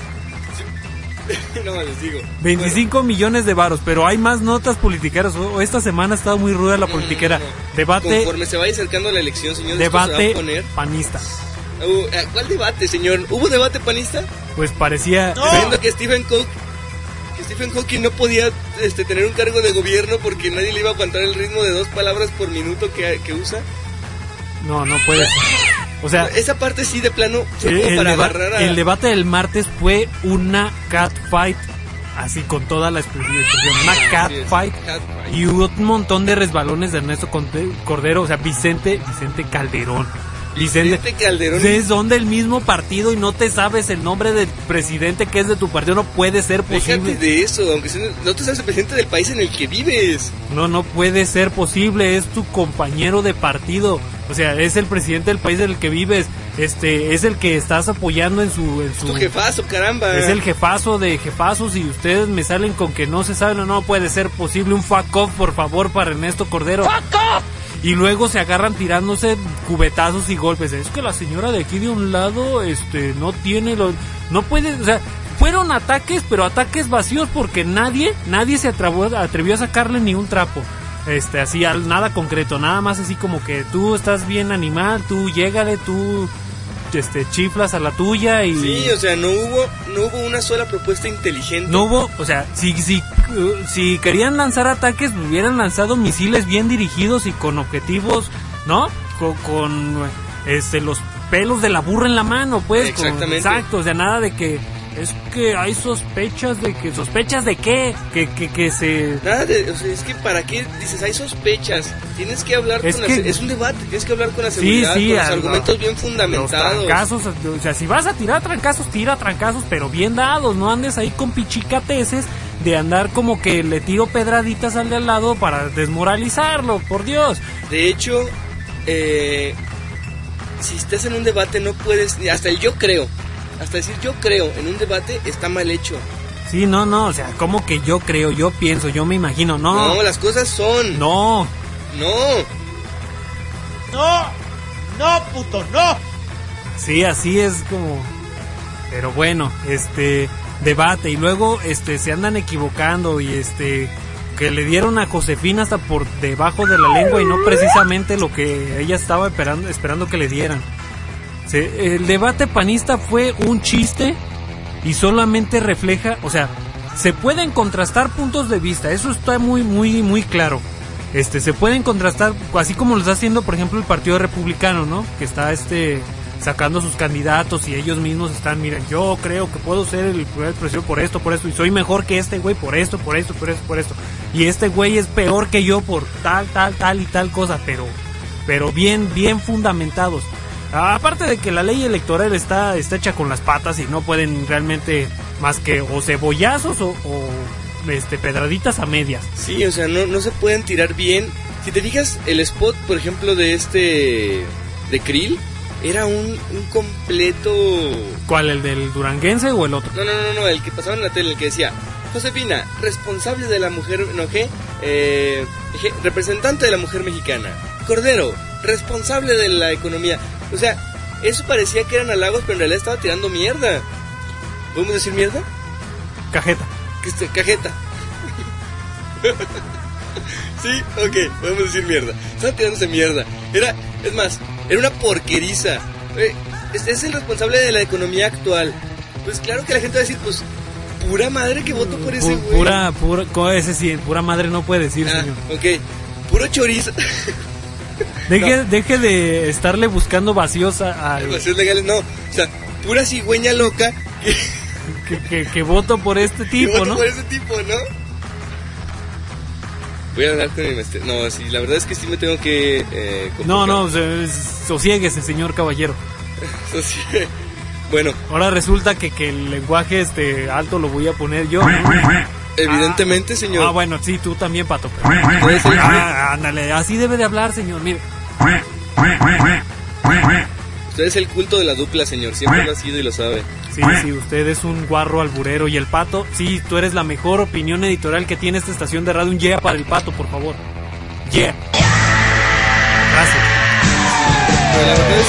No, les digo. 25 millones de varos, pero hay más notas politiqueras. Esta semana ha estado muy ruda la politiquera. Debate. Conforme se vaya acercando la elección, señor, debate se va a poner panista. ¿Cuál debate, señor? ¿Hubo debate panista? Pues parecía. Viendo que Stephen Hawking no podía tener un cargo de gobierno porque nadie le iba a aguantar el ritmo de 2 palabras por minuto que usa. No puede ser. O sea, esa parte sí de plano fue como para agarrar a... El debate del martes fue una catfight, así con toda la expresión, una catfight, y hubo un montón de resbalones de Ernesto Cordero, o sea, Vicente Calderón. Vicente Calderón. Son del mismo partido y no te sabes el nombre del presidente que es de tu partido. No puede ser posible. Déjate de eso, aunque no te sabes el presidente del país en el que vives. No puede ser posible. Es tu compañero de partido. O sea, es el presidente del país en el que vives. Es el que estás apoyando en su... Es tu jefazo, caramba. Es el jefazo de jefazos y ustedes me salen con que no se saben. No puede ser posible. Un fuck off, por favor, para Ernesto Cordero. ¡Fuck off! Y luego se agarran tirándose cubetazos y golpes. Es que la señora de aquí de un lado, no tiene no puede, o sea, fueron ataques, pero ataques vacíos porque nadie se atrevió a sacarle ni un trapo. Así, nada concreto, nada más así como que tú estás bien animal, tú llégale, tú chiflas a la tuya y... Sí, o sea, no hubo una sola propuesta inteligente. No hubo, o sea, si querían lanzar ataques, hubieran lanzado misiles bien dirigidos y con objetivos, ¿no? Con los pelos de la burra en la mano, pues. Exactamente. Exacto, o sea, nada de que... Es que hay sospechas de que... ¿Sospechas de qué? Que se... Nada de... O sea, es que ¿para qué dices? Hay sospechas. Tienes que hablar es un debate. Tienes que hablar con la seguridad, con los argumentos bien fundamentados. Los trancazos, o sea, si vas a tirar trancazos, tira trancazos, pero bien dados. No andes ahí con pichicateces de andar como que le tiro pedraditas al de al lado para desmoralizarlo, por Dios. De hecho, si estás en un debate no puedes... Hasta decir yo creo en un debate está mal hecho. Sí, no, o sea, como que yo creo, yo pienso, yo me imagino, no. No, las cosas son. No, puto, no. Sí, así es como... Pero bueno, debate y luego se andan equivocando y que le dieron a Josefina hasta por debajo de la lengua y no precisamente lo que ella estaba esperando que le dieran. El debate panista fue un chiste y solamente refleja, o sea, se pueden contrastar puntos de vista, eso está muy muy muy claro. Se pueden contrastar, así como lo está haciendo, por ejemplo, el Partido Republicano, ¿no? Que está sacando sus candidatos y ellos mismos están, miren, yo creo que puedo ser el primer presidente por esto, y soy mejor que este güey por esto. Y este güey es peor que yo por tal y tal cosa, pero bien fundamentados. Aparte de que la ley electoral está hecha con las patas y no pueden realmente más que o cebollazos o pedraditas a medias. Sí, o sea, no se pueden tirar bien. Si te fijas, el spot, por ejemplo, de Krill, era un completo... ¿Cuál, el del duranguense o el otro? No, el que pasaba en la tele, el que decía: Josefina, responsable de la mujer, representante de la mujer mexicana. Cordero, responsable de la economía. O sea, eso parecía que eran halagos, pero en realidad estaba tirando mierda. ¿Podemos decir mierda? Cajeta. Cajeta. Sí, ok, podemos decir mierda. Estaba tirándose mierda. Era una porqueriza. Es el responsable de la economía actual. Pues claro que la gente va a decir, pues, pura madre que voto por ese güey. Ese sí, pura madre no puede decir, señor. Ok, puro chorizo. Deje de estarle buscando vacíos vacíos legales, no. O sea, pura cigüeña loca que voto por este tipo, ¿no? Por ese tipo, ¿no? Voy a hablar con mi maestría. No, sí, la verdad es que sí me tengo que... sosiéguese, señor caballero. Bueno. Ahora resulta que el lenguaje alto lo voy a poner yo. Evidentemente, señor. Bueno, sí, tú también, Pato. Ándale, así debe de hablar, señor, mire. Usted es el culto de la dupla, señor. Siempre lo ha sido y lo sabe. Sí, usted es un guarro alburero. Y el Pato, sí, tú eres la mejor opinión editorial que tiene esta estación de radio. Un yeah para el Pato, por favor. Yeah. Gracias. Pero la verdad es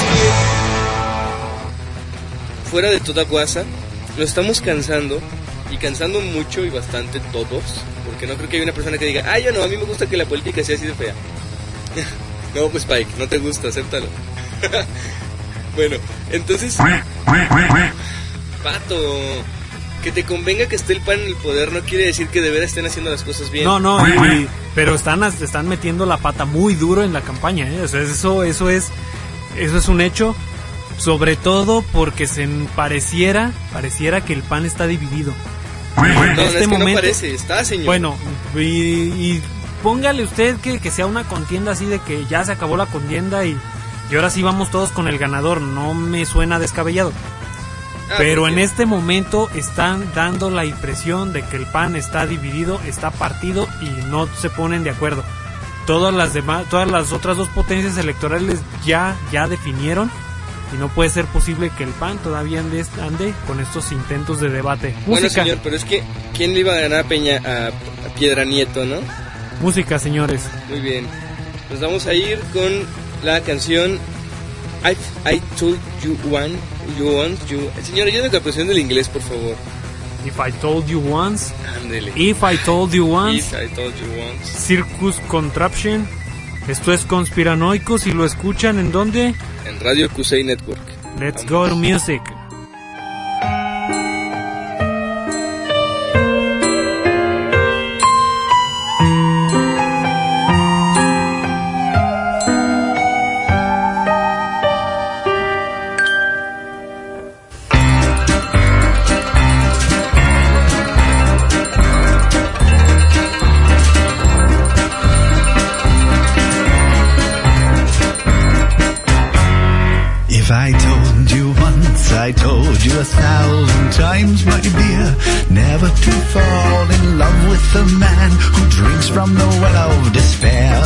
que, fuera de toda guasa, nos estamos cansando, y cansando mucho y bastante todos, porque no creo que haya una persona que diga, yo no, a mí me gusta que la política sea así de fea. No, pues Spike, no te gusta, acéptalo. Bueno, entonces, Pato, que te convenga que esté el PAN en el poder no quiere decir que de veras estén haciendo las cosas bien. No, pero están metiendo la pata muy duro en la campaña, ¿eh? O sea, eso es un hecho, sobre todo porque pareciera que el PAN está dividido. En este momento, no parece, está, señor. Bueno, y póngale usted que sea una contienda así de que ya se acabó la contienda y ahora sí vamos todos con el ganador, no me suena descabellado. Pero en este momento están dando la impresión de que el PAN está dividido, está partido y no se ponen de acuerdo. Todas las otras dos potencias electorales ya definieron y no puede ser posible que el PAN todavía ande con estos intentos de debate. Bueno, señor, pero es que ¿quién le iba a ganar a Piedra Nieto, no? Música, señores. Muy bien. Nos vamos a ir con la canción I Told You Once. Señor, ayúdame con la presión del inglés, por favor. If I Told You Once. Ándele. If I Told You Once. If I Told You Once. Circus Contraption. Esto es Conspiranoicos y lo escuchan ¿en dónde? En Radio Kusei Network. Let's go to music. I told you 1,000 times, my dear, never to fall in love with the man who drinks from the well of despair.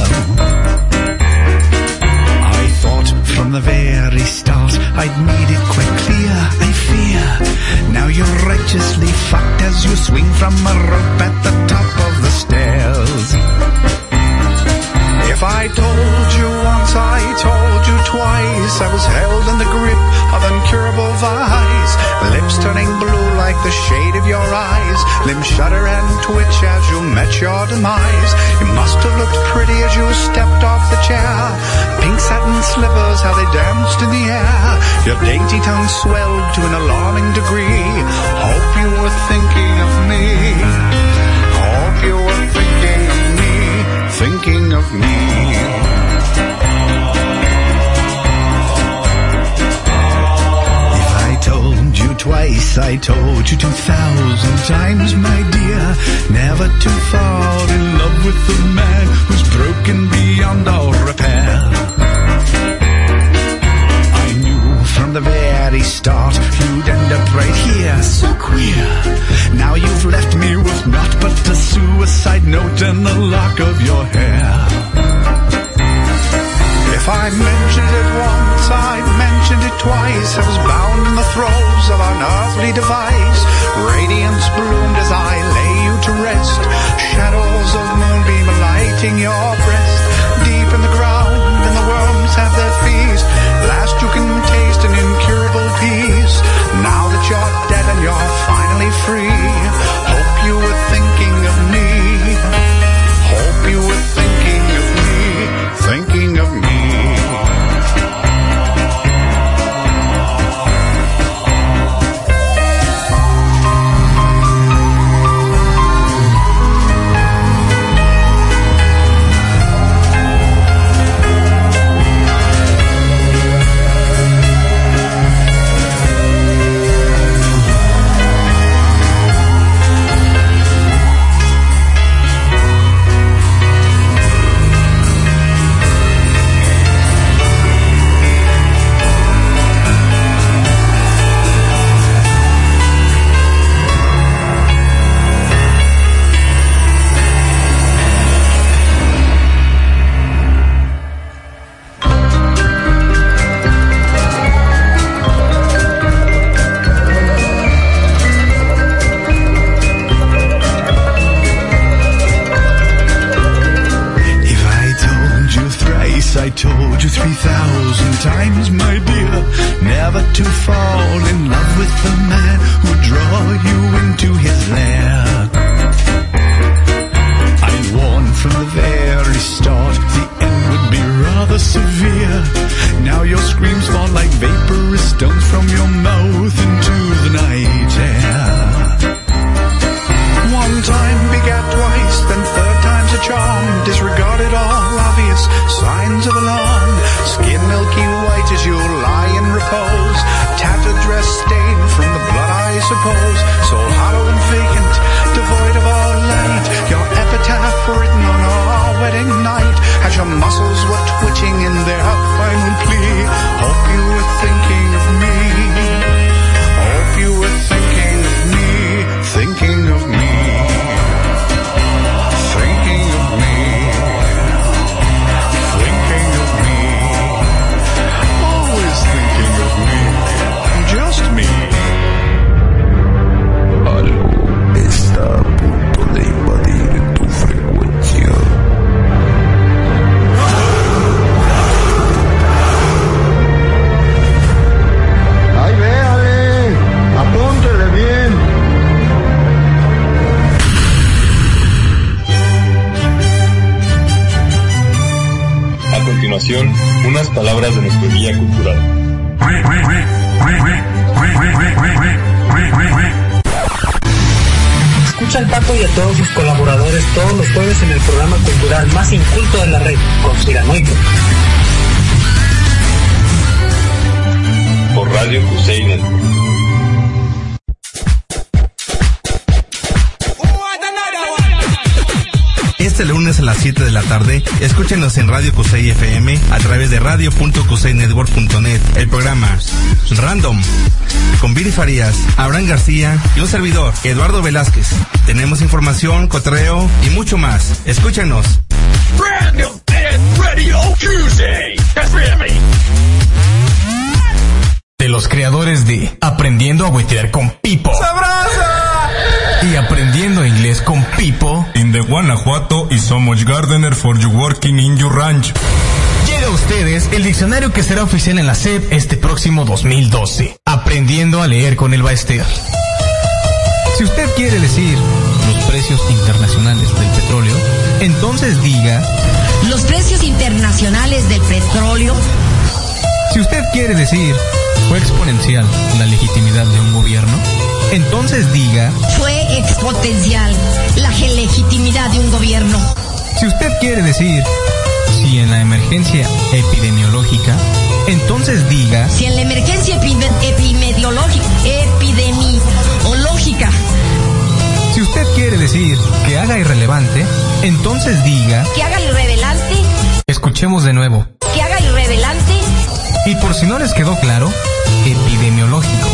I thought from the very start I'd made it quite clear, I fear. Now you're righteously fucked as you swing from a rope at the top of the stairs. If I told you once, I told you twice, I was held in the grip of incurable vice, lips turning blue like the shade of your eyes, limbs shudder and twitch as you met your demise. You must have looked pretty as you stepped off the chair, pink satin slippers, how they danced in the air, your dainty tongue swelled to an alarming degree. Hope you were thinking of me, hope you were thinking of me, thinking of me. If I told you twice, I told you 2,000 times, my dear, never to fall in love with the man who's broken beyond all repair. I knew from the very start you'd end up right here, so queer. Now you've left me with naught but a suicide note and the lock of your hair. If I mentioned it once, I mentioned it twice, I was bound in the throes of an earthly device. Radiance bloomed as I lay you to rest, shadows of moonbeam lighting your breast. Deep in the ground and the worms have their feast, last you can taste an incurable peace. Now that you're dead and you're finally free, hope you were thinking of me, hope you were 3,000 times, my dear, never to fall in love with the man who'd draw you into his lair. I'd warned from the very start, the end would be rather severe. Now your screams fall like vaporous stones from your mouth into the night air. One time begat twice, then third time's a charm. Disregarded all obvious signs of alarm. Skin milky white as you lie in repose. Tattered dress stained from the blood, I suppose. Soul hollow and vacant, devoid of all light. Your epitaph written on our wedding night. As your muscles were twitching in their final plea. Hope you were thinking of me. Hope you were thinking of me. Thinking of me. Unas palabras de nuestro guía cultural. Escucha al Paco y a todos sus colaboradores todos los jueves en el programa cultural más inculto de la red, Conspiranoicos. Por Radio Cusey Network. Este lunes a las 7 de la tarde, escúchenos en Radio Cusey FM a través de radio.cuseynetwork.net. El programa Random con Viri Farías, Abraham García y un servidor, Eduardo Velázquez. Tenemos información, cotorreo y mucho más. Escúchenos. Random Radio Cusey FM. De los creadores de Aprendiendo a Buitear con Pipo. ¡Sabrosa! Y Aprendiendo Inglés con Pipo. In the Guanajuato y so much gardener for you working in your ranch. Llega a ustedes el diccionario que será oficial en la SEP este próximo 2012. Aprendiendo a leer con el Baester. Si usted quiere decir los precios internacionales del petróleo, entonces diga los precios internacionales del petróleo. Si usted quiere decir fue exponencial la legitimidad de un gobierno, entonces diga fue exponencial la legitimidad de un gobierno. Si usted quiere decir si en la emergencia epidemiológica, entonces diga si en la emergencia epidemiológica. Si usted quiere decir que haga irrelevante, entonces diga que haga irrelevante. Escuchemos de nuevo. Que haga irrelevante. Y por si no les quedó claro, epidemiológico.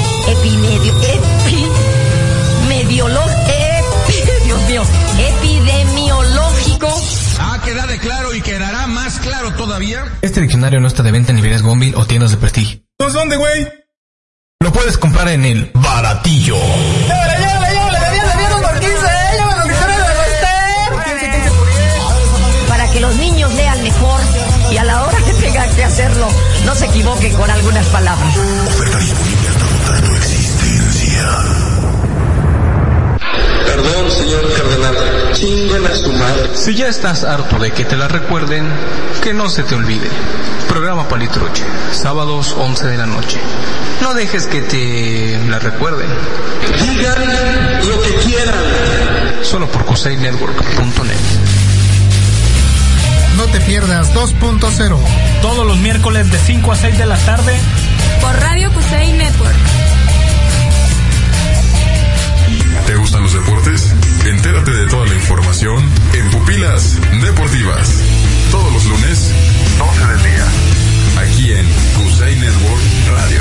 Epidemiológico. Queda claro y quedará más claro todavía. Este diccionario no está de venta en librerías Gombil o tiendas de prestigio. ¿Pues dónde, güey? Lo puedes comprar en el Baratillo. Para que los niños lean mejor y a la hora que tengan que hacerlo, no se equivoquen con algunas palabras. Oferta disponible hasta agotar tu existencia. Perdón, señor cardenal, chinguen a su madre. Si ya estás harto de que te la recuerden, que no se te olvide. Programa Palitruche, sábados 11 de la noche. No dejes que te la recuerden. Digan lo que quieran. Solo por CuseyNetwork.net. No te pierdas 2.0. Todos los miércoles de 5 a 6 de la tarde. Por Radio Cusey Network. ¿Te gustan los deportes? Entérate de toda la información en Pupilas Deportivas. Todos los lunes, 12 del día. Aquí en Cusey Network Radio.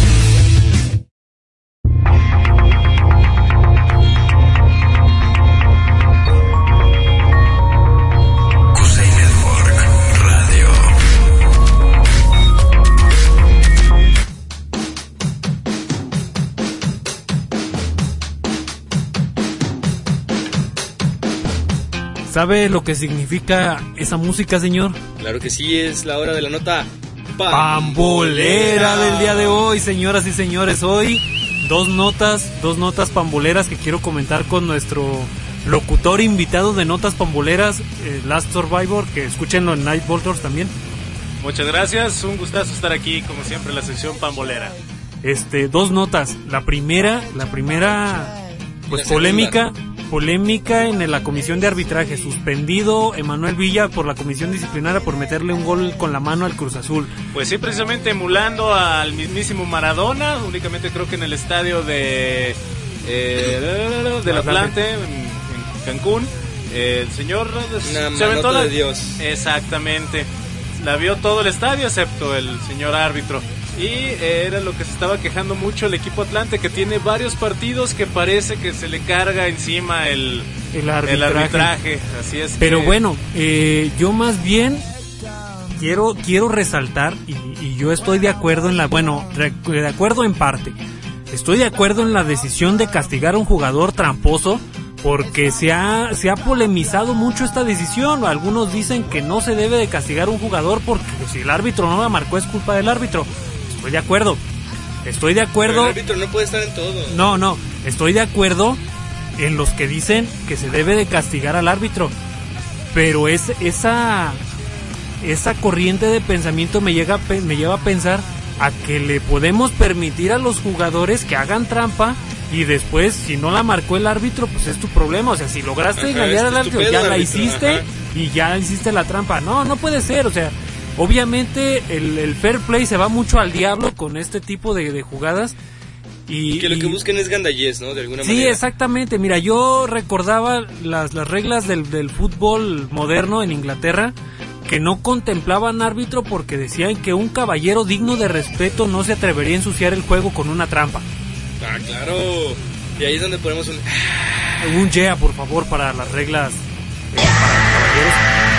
Cusey Network Radio. ¿Sabe lo que significa esa música, señor? Claro que sí, es la hora de la nota pambolera del día de hoy, señoras y señores. Hoy dos notas pamboleras que quiero comentar con nuestro locutor invitado de notas pamboleras, Last Survivor, que escúchenlo en Night Voltors también. Muchas gracias, un gustazo estar aquí, como siempre, en la sección pambolera. Dos notas. La primera, pues polémica en la comisión de arbitraje. Suspendido Emanuel Villa por la comisión disciplinaria por meterle un gol con la mano al Cruz Azul. Pues sí, precisamente emulando al mismísimo Maradona, únicamente creo que en el estadio del Atlante, en Cancún. El señor se aventó de Dios. Exactamente. La vio todo el estadio excepto el señor árbitro. Y era lo que se estaba quejando mucho el equipo Atlante, que tiene varios partidos que parece que se le carga encima el arbitraje. Así es. Pero bueno, yo más bien quiero resaltar, y yo estoy de acuerdo de acuerdo en parte. Estoy de acuerdo en la decisión de castigar a un jugador tramposo, porque se ha polemizado mucho esta decisión. Algunos dicen que no se debe de castigar a un jugador porque si el árbitro no la marcó es culpa del árbitro. Estoy de acuerdo. Pero el árbitro no puede estar en todo. No, estoy de acuerdo en los que dicen que se debe de castigar al árbitro. Pero esa corriente de pensamiento me lleva a pensar a que le podemos permitir a los jugadores que hagan trampa y después, si no la marcó el árbitro, pues es tu problema. O sea, si lograste engañar al árbitro, ya la hiciste y ya hiciste la trampa. No puede ser, o sea, obviamente el fair play se va mucho al diablo con este tipo de jugadas. Y que lo que busquen es gandallez, ¿no? De alguna manera. Sí, exactamente. Mira, yo recordaba las reglas del fútbol moderno en Inglaterra, que no contemplaban árbitro porque decían que un caballero digno de respeto no se atrevería a ensuciar el juego con una trampa. Ah, claro. Y ahí es donde ponemos un yeah, por favor, para las reglas para caballeros.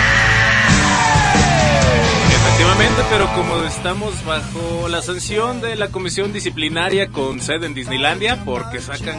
Efectivamente, pero como estamos bajo la sanción de la comisión disciplinaria con sede en Disneylandia, porque sacan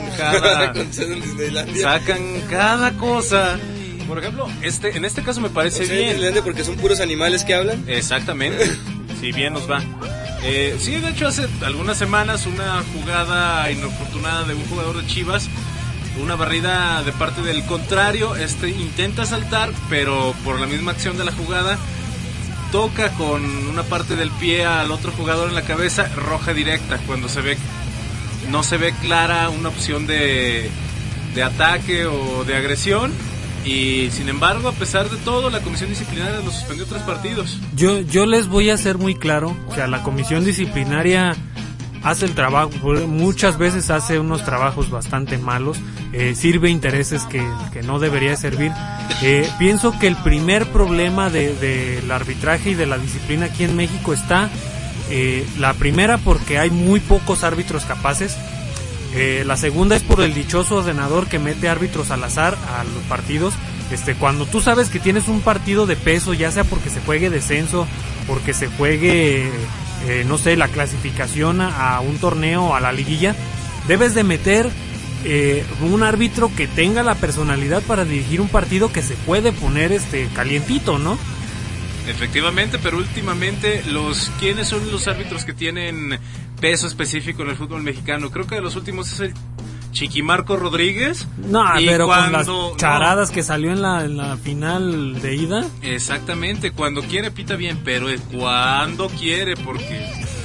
cada cosa. Por ejemplo, en este caso me parece bien. Porque son puros animales que hablan. Exactamente. Sí, bien nos va. Sí, de hecho hace algunas semanas una jugada inoportunada de un jugador de Chivas, una barrida de parte del contrario, intenta saltar, pero por la misma acción de la jugada toca con una parte del pie al otro jugador en la cabeza, roja directa, cuando no se ve clara una opción de ataque o de agresión. Y sin embargo, a pesar de todo, la comisión disciplinaria lo suspendió 3 partidos. Yo les voy a hacer muy claro que a la comisión disciplinaria hace el trabajo, muchas veces hace unos trabajos bastante malos, sirve intereses que no debería servir. Pienso que el primer problema del arbitraje y de la disciplina aquí en México está, la primera porque hay muy pocos árbitros capaces. La segunda es por el dichoso ordenador que mete árbitros al azar a los partidos. Cuando tú sabes que tienes un partido de peso, ya sea porque se juegue descenso, porque se juegue, no sé, la clasificación a un torneo o a la liguilla, debes de meter un árbitro que tenga la personalidad para dirigir un partido que se puede poner calientito, ¿no? Efectivamente, pero últimamente ¿quiénes son los árbitros que tienen peso específico en el fútbol mexicano? Creo que de los últimos es el Chiquimarco Rodríguez. No, pero con las charadas que salió en la final de ida. Exactamente, cuando quiere pita bien, pero cuando quiere, porque...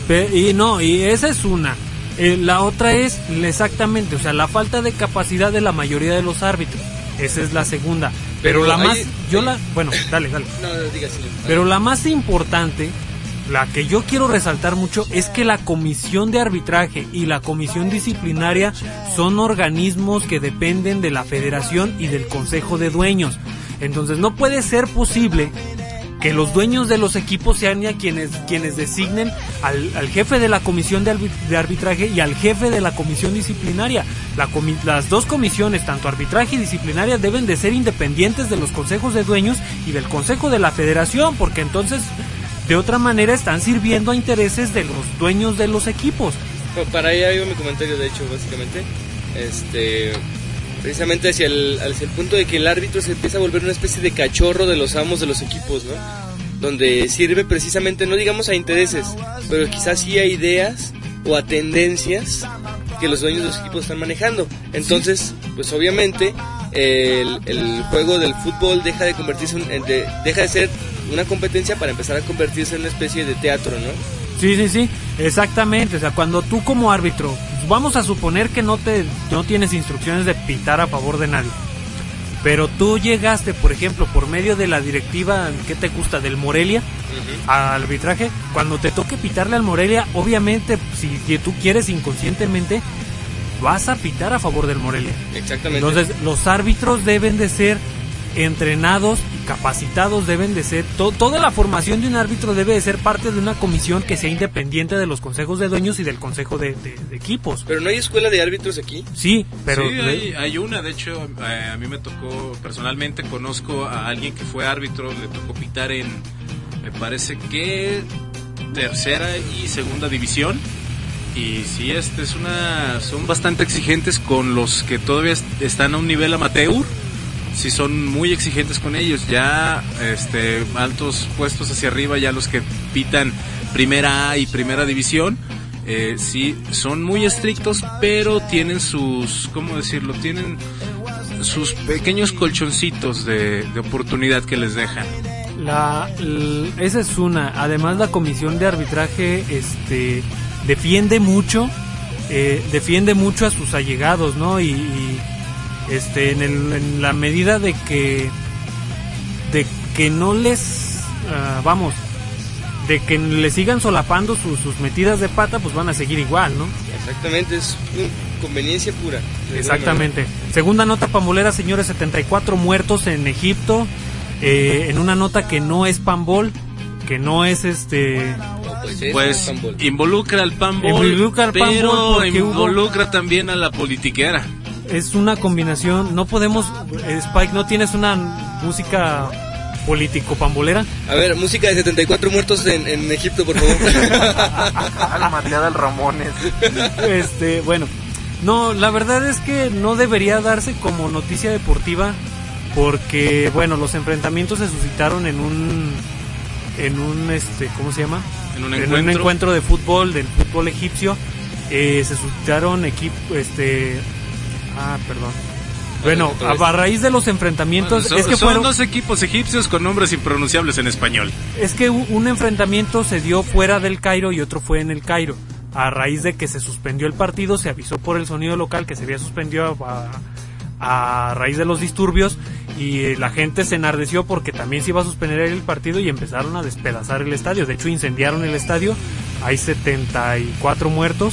Y esa es una. La otra es exactamente, o sea, la falta de capacidad de la mayoría de los árbitros. Esa es la segunda. Pero la más... Bueno, dale. No, diga, señor. Pero la más importante, la que yo quiero resaltar mucho, es que la comisión de arbitraje y la comisión disciplinaria son organismos que dependen de la federación y del consejo de dueños. Entonces no puede ser posible que los dueños de los equipos sean ya quienes designen al jefe de la comisión de arbitraje y al jefe de la comisión disciplinaria. Las dos comisiones, tanto arbitraje y disciplinaria, deben de ser independientes de los consejos de dueños y del consejo de la federación, porque entonces de otra manera están sirviendo a intereses de los dueños de los equipos. Para allá iba mi comentario, de hecho, básicamente, precisamente hacia el punto de que el árbitro se empieza a volver una especie de cachorro de los amos de los equipos, ¿no? donde sirve precisamente, no digamos a intereses, pero quizás sí a ideas o a tendencias que los dueños de los equipos están manejando. Entonces, pues obviamente el juego del fútbol deja de convertirse deja de ser una competencia para empezar a convertirse en una especie de teatro, ¿no? Sí, exactamente. O sea, cuando tú como árbitro, vamos a suponer que no tienes instrucciones de pitar a favor de nadie, pero tú llegaste, por ejemplo, por medio de la directiva, ¿qué te gusta? Del Morelia, al arbitraje. Cuando te toque pitarle al Morelia, obviamente, si tú quieres inconscientemente, vas a pitar a favor del Morelia. Exactamente. Entonces, los árbitros deben de ser entrenados y capacitados, deben de ser toda la formación de un árbitro debe de ser parte de una comisión que sea independiente de los consejos de dueños y del consejo de equipos. Pero no hay escuela de árbitros aquí. Sí, pero sí, hay una. De hecho, a mí me tocó, personalmente conozco a alguien que fue árbitro, le tocó pitar en, me parece que tercera y segunda división. Y sí, son bastante exigentes con los que todavía están a un nivel amateur. Sí, son muy exigentes con ellos. Ya altos puestos hacia arriba, ya los que pitan primera A y primera división, sí, son muy estrictos, pero tienen tienen sus pequeños colchoncitos de oportunidad que les dejan. Esa es una. Además, la comisión de arbitraje defiende mucho a sus allegados, ¿no? En la medida de que no les de que le sigan solapando sus metidas de pata, pues van a seguir igual, ¿no? Exactamente, es conveniencia pura. Exactamente. Segunda nota pambolera, señores, 74 muertos en Egipto, en una nota que no es panbol, que no es pues involucra al panbol, pero involucra también a la politiquera. Es una combinación, no podemos, Spike, ¿no tienes una música político-pambolera? A ver, música de 74 muertos en Egipto, por favor. Almateada al Ramones. Bueno, no, la verdad es que no debería darse como noticia deportiva, porque, bueno, los enfrentamientos se suscitaron en un ¿cómo se llama? En un encuentro de fútbol, del fútbol egipcio. Se suscitaron perdón. Bueno, a raíz de los enfrentamientos... Son dos equipos egipcios con nombres impronunciables en español. Es que un enfrentamiento se dio fuera del Cairo y otro fue en el Cairo. A raíz de que se suspendió el partido, se avisó por el sonido local que se había suspendido a raíz de los disturbios, y la gente se enardeció porque también se iba a suspender el partido y empezaron a despedazar el estadio. De hecho, incendiaron el estadio. Hay 74 muertos.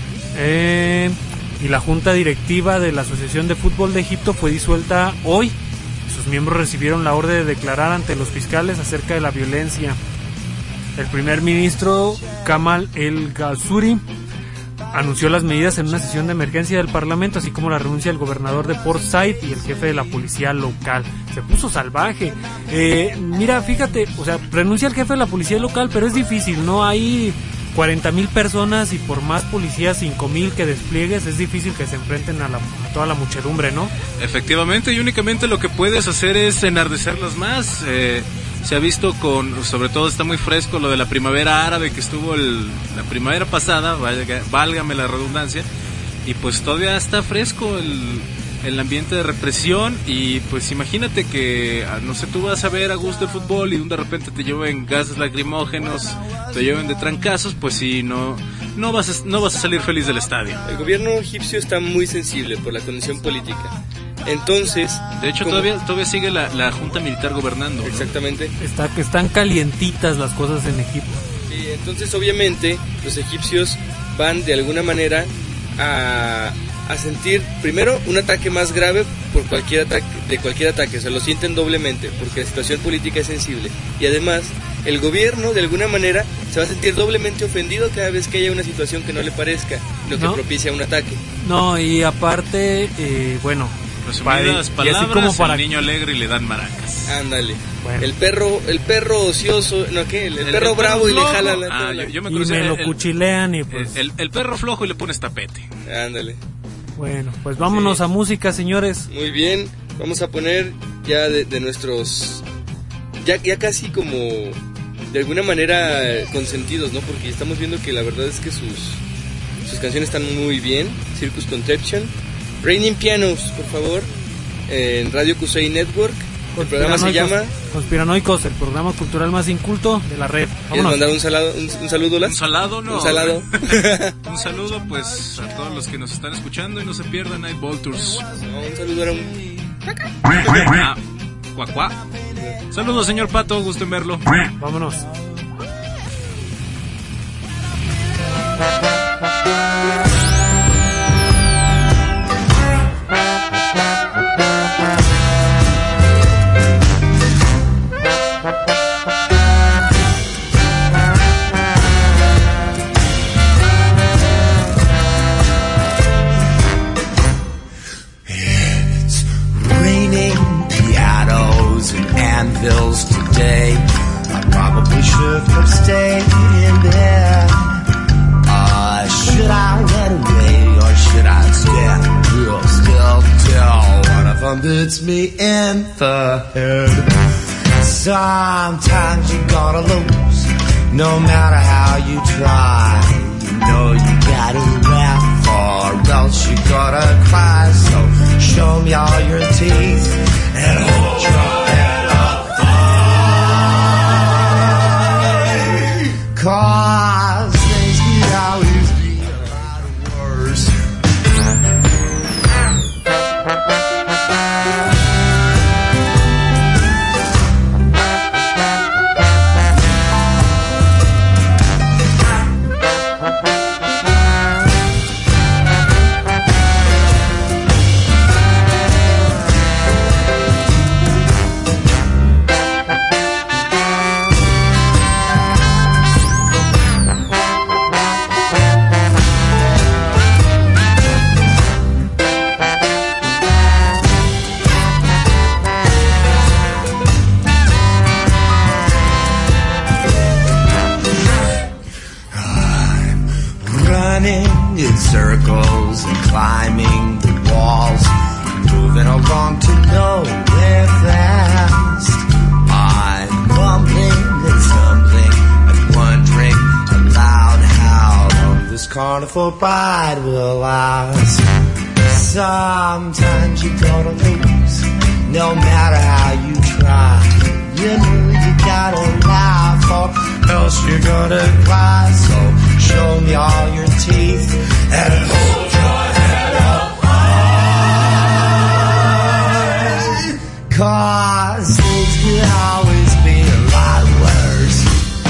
Y la junta directiva de la Asociación de Fútbol de Egipto fue disuelta hoy. Sus miembros recibieron la orden de declarar ante los fiscales acerca de la violencia. El primer ministro Kamal El Ghazouani anunció las medidas en una sesión de emergencia del Parlamento, así como la renuncia del gobernador de Port Said y el jefe de la policía local. Se puso salvaje. Mira, fíjate, o sea, renuncia el jefe de la policía local, pero es difícil, ¿no? Hay 40,000 personas y por más policías 5,000 que despliegues, es difícil que se enfrenten a toda la muchedumbre, ¿no? Efectivamente, y únicamente lo que puedes hacer es enardecerlas más. Se ha visto sobre todo está muy fresco lo de la primavera árabe que estuvo la primavera pasada, válgame la redundancia, y pues todavía está fresco el ambiente de represión. Y pues imagínate que, no sé, tú vas a ver a gusto el fútbol y de repente te lleven gases lacrimógenos, te lleven de trancazos, pues sí, no vas a salir feliz del estadio. El gobierno egipcio está muy sensible por la condición política. Entonces, de hecho, todavía sigue la junta militar gobernando, ¿no? Exactamente. Están calientitas las cosas en Egipto. Sí, entonces obviamente los egipcios van de alguna manera a sentir primero un ataque más grave por cualquier ataque, o sea, lo sienten doblemente porque la situación política es sensible, y además el gobierno de alguna manera se va a sentir doblemente ofendido cada vez que haya una situación que no le parezca, lo que propicia un ataque. No, y aparte, bueno, resumidas palabras, así como para el niño alegre y le dan maracas. Ándale. Bueno. El perro ocioso, ¿no qué? El perro bravo flojo, y le jalan yo me y me lo cuchilean y pues el perro flojo y le pones tapete. Ándale. Bueno, pues vámonos a música, señores. Muy bien, vamos a poner ya de nuestros ya casi como de alguna manera consentidos, ¿no? Porque estamos viendo que la verdad es que sus canciones están muy bien. Circus Conception, Raining Pianos, por favor, en Radio Kusei Network. El programa se llama Conspiranoicos, el programa cultural más inculto de la red. ¿Quieres mandar un saludo, Las? Un salado, no. Un salado. Un saludo, pues, a todos los que nos están escuchando y no se pierdan Night Vultures. No, un saludo era un... Cuacuá. Saludos, señor Pato, gusto en verlo. Vámonos. Anvils today. I probably should have stayed in there. Should I run away or should I stand real still till one of them hits me in the head? Sometimes you gotta lose, no matter how you try. You know you gotta laugh or else you gotta cry. So show me all your teeth and hold your head up. 'Cause things could always be a lot worse. Circles and climbing the walls, moving along to nowhere fast. I'm bumping and stumbling and wondering aloud how long this carnival ride will last. Sometimes you gotta lose, no matter how you try. You know you gotta laugh or else you're gonna cry. So show me all your teeth and hold your head up high. 'Cause things could always be a lot worse.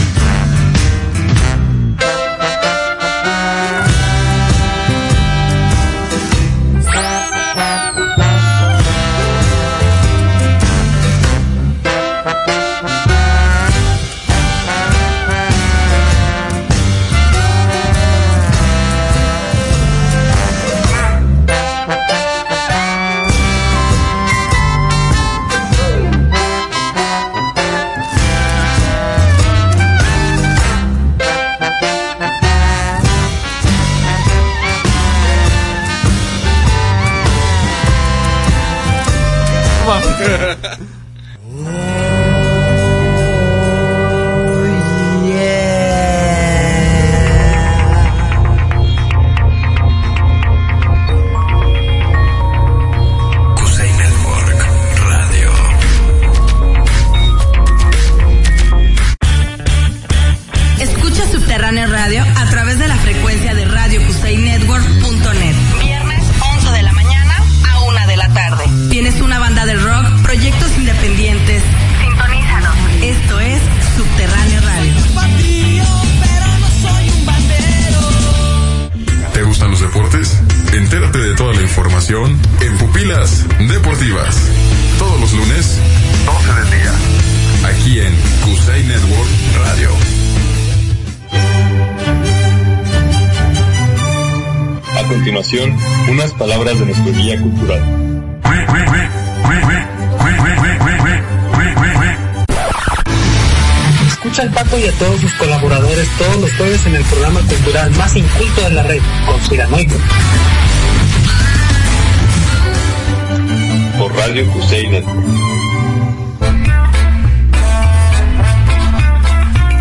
Radio a través de la frecuencia de Radio KuseiNetwork.net. Viernes 11 de la mañana a 1 de la tarde. ¿Tienes una banda de rock, proyectos independientes? Sintonízanos. Esto es Subterráneo Radio. ¿Te gustan los deportes? Entérate de toda la información en Pupilas Deportivas. Todos los lunes, 12 del día. Aquí en Kusei Network Radio. A continuación, unas palabras de nuestro guía cultural. Escucha al Paco y a todos sus colaboradores todos los jueves en el programa cultural más inculto de la red, Conspiranoicos. Por Radio Kusei Network.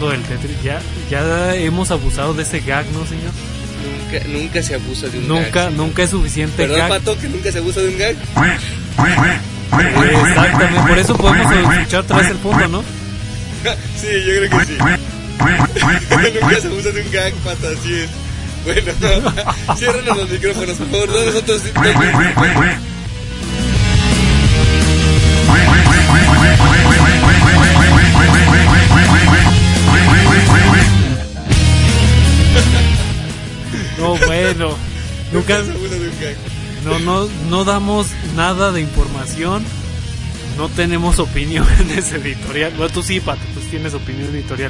hablando del Tetris. Ya hemos abusado de ese gag, ¿no, señor? Nunca se abusa de un gag. Nunca es suficiente. ¿Verdad, Pato, que nunca se abusa de un gag? Exactamente, por eso podemos escuchar tras el fondo, ¿no? Sí, yo creo que sí. Nunca se abusa de un gag, Pato, así es. Bueno, ciérranos los micrófonos, por favor. Nosotros... No, bueno, nunca no damos nada de información, no tenemos opiniones editorial. Bueno, tú sí, Pato, tú tienes opinión editorial.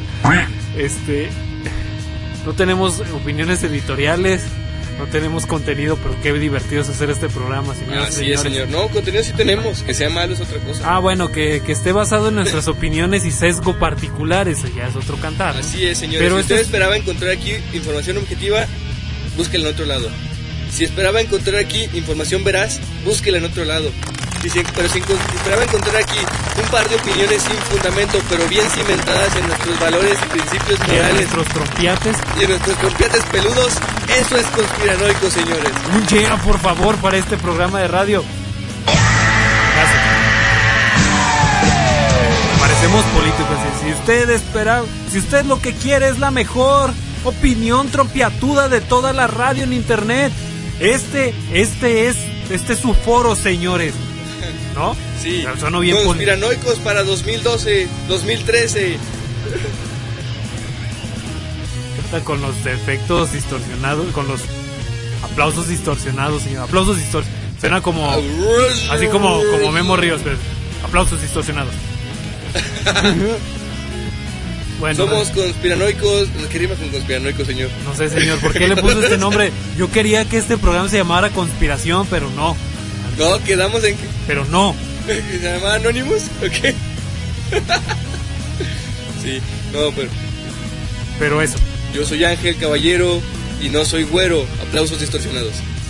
No tenemos opiniones editoriales, no tenemos contenido, pero qué divertido es hacer este programa, señores. Así es, señor. No, contenido sí tenemos, que sea malo es otra cosa. Ah, bueno, que esté basado en nuestras opiniones y sesgo particular, eso ya es otro cantar, ¿no? Así es, señor. Si usted esperaba encontrar aquí información objetiva, búsquela en otro lado. Si esperaba encontrar aquí información veraz, búsquela en otro lado. Pero si esperaba encontrar aquí un par de opiniones sin fundamento, pero bien cimentadas en nuestros valores y principios morales, nuestros trompiates y en nuestros trompiates peludos, eso es conspiranoico, señores. Un yeah, por favor, para este programa de radio. Gracias. Parecemos políticos. Si usted lo que quiere es la mejor opinión trompiatuda de toda la radio en internet, este es su foro, señores. ¿No? Sí. Sonó bien conspiranoicos para 2012, 2013. Con los efectos distorsionados, con los aplausos distorsionados, señor. Aplausos distorsionados. Suena como así como Memo Ríos, pero aplausos distorsionados. Bueno, somos conspiranoicos. ¿Qué rima con conspiranoicos, señor? No sé, señor, ¿por qué le puso este nombre? Yo quería que este programa se llamara Conspiración, pero no. No, quedamos en... Pero no. ¿Se llama Anonymous? ¿Ok? Sí, no, pero eso. Yo soy Ángel Caballero y no soy güero. Aplausos distorsionados.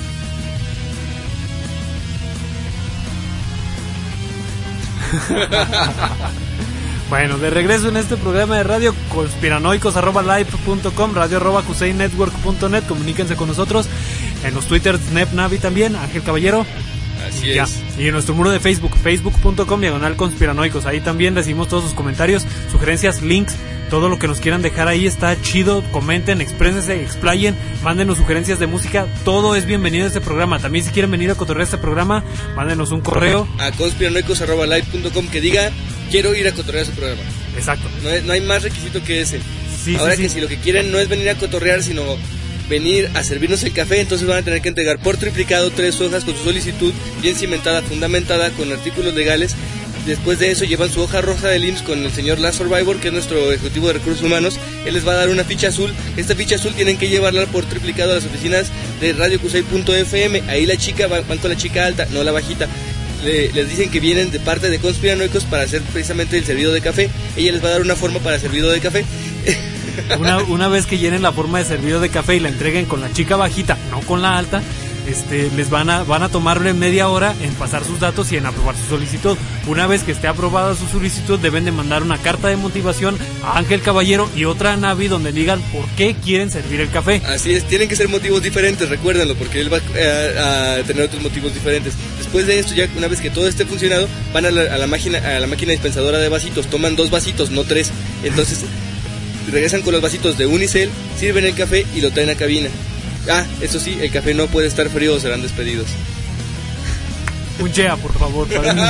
Bueno, de regreso en este programa de radio, conspiranoicos@live.com, radio@cuseinetwork.net. Comuníquense con nosotros en los twitters NepNavi también, Ángel Caballero. Así es. Y en nuestro muro de Facebook, facebook.com/conspiranoicos. Ahí también recibimos todos sus comentarios, sugerencias, links, todo lo que nos quieran dejar ahí está chido. Comenten, exprésense, explayen, mándenos sugerencias de música. Todo es bienvenido a este programa. También si quieren venir a cotorrear este programa, mándenos un correo a conspiranoicos@live.com que diga quiero ir a cotorrear ese programa. Exacto. No hay más requisito que ese. Ahora que si lo que quieren no es venir a cotorrear, sino venir a servirnos el café, entonces van a tener que entregar por triplicado 3 hojas con su solicitud bien cimentada, fundamentada, con artículos legales. Después de eso llevan su hoja roja del IMSS con el señor Last Survivor, que es nuestro ejecutivo de recursos humanos. Él les va a dar una ficha azul. Esta ficha azul tienen que llevarla por triplicado a las oficinas de radiocusei.fm. Ahí la chica, van con la chica alta, no la bajita. Les dicen que vienen de parte de conspiranoicos para hacer precisamente el servido de café. Ella les va a dar una forma para servido de café. Una vez que llenen la forma de servido de café y la entreguen con la chica bajita, no con la alta, les van a tomarle media hora en pasar sus datos y en aprobar su solicitud. Una vez que esté aprobada su solicitud, deben de mandar una carta de motivación a Ángel Caballero y otra a Navi donde digan por qué quieren servir el café. Así es, tienen que ser motivos diferentes, recuérdenlo, porque él va a tener otros motivos diferentes. Después de esto, ya una vez que todo esté funcionado, van a la máquina dispensadora de vasitos, toman 2 vasitos, no 3. Entonces regresan con los vasitos de unicel, sirven el café y lo traen a cabina. Eso sí, el café no puede estar frío o serán despedidos. Un chea, por favor, para mí.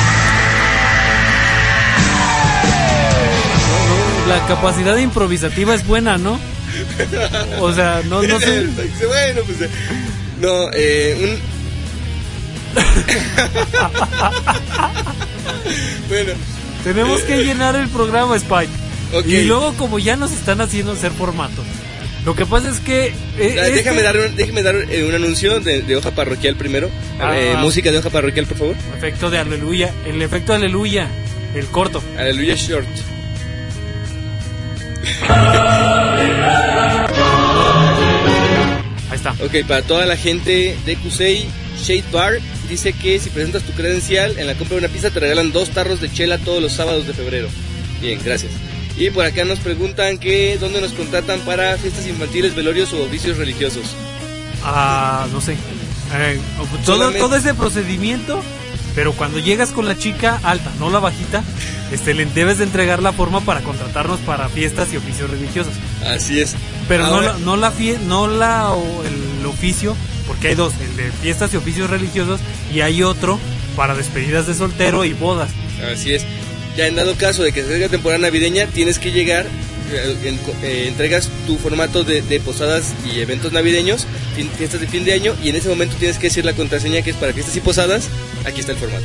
La capacidad improvisativa es buena, ¿no? O sea, no sé. Bueno, pues no, Bueno, tenemos que llenar el programa, Spike. Okay. Y luego, como ya nos están haciendo hacer formatos, lo que pasa es que déjame dar un anuncio de hoja parroquial primero. Música de hoja parroquial, por favor. Efecto de aleluya, el efecto de aleluya, el corto. Aleluya short. Ahí está. Ok, para toda la gente de Cusei, Shade Bar dice que si presentas tu credencial en la compra de una pizza te regalan 2 tarros de chela todos los sábados de febrero. Bien, gracias. Y por acá nos preguntan que dónde nos contratan para fiestas infantiles, velorios o oficios religiosos. No sé. Todo ese procedimiento, pero cuando llegas con la chica alta, no la bajita, le debes de entregar la forma para contratarnos para fiestas y oficios religiosos. Así es. Pero el oficio, porque hay dos, el de fiestas y oficios religiosos, y hay otro para despedidas de soltero y bodas. Así es. Ya en dado caso de que se acerque la temporada navideña, tienes que llegar, entregas tu formato de posadas y eventos navideños, fiestas de fin de año, y en ese momento tienes que decir la contraseña que es para fiestas y posadas. Aquí está el formato.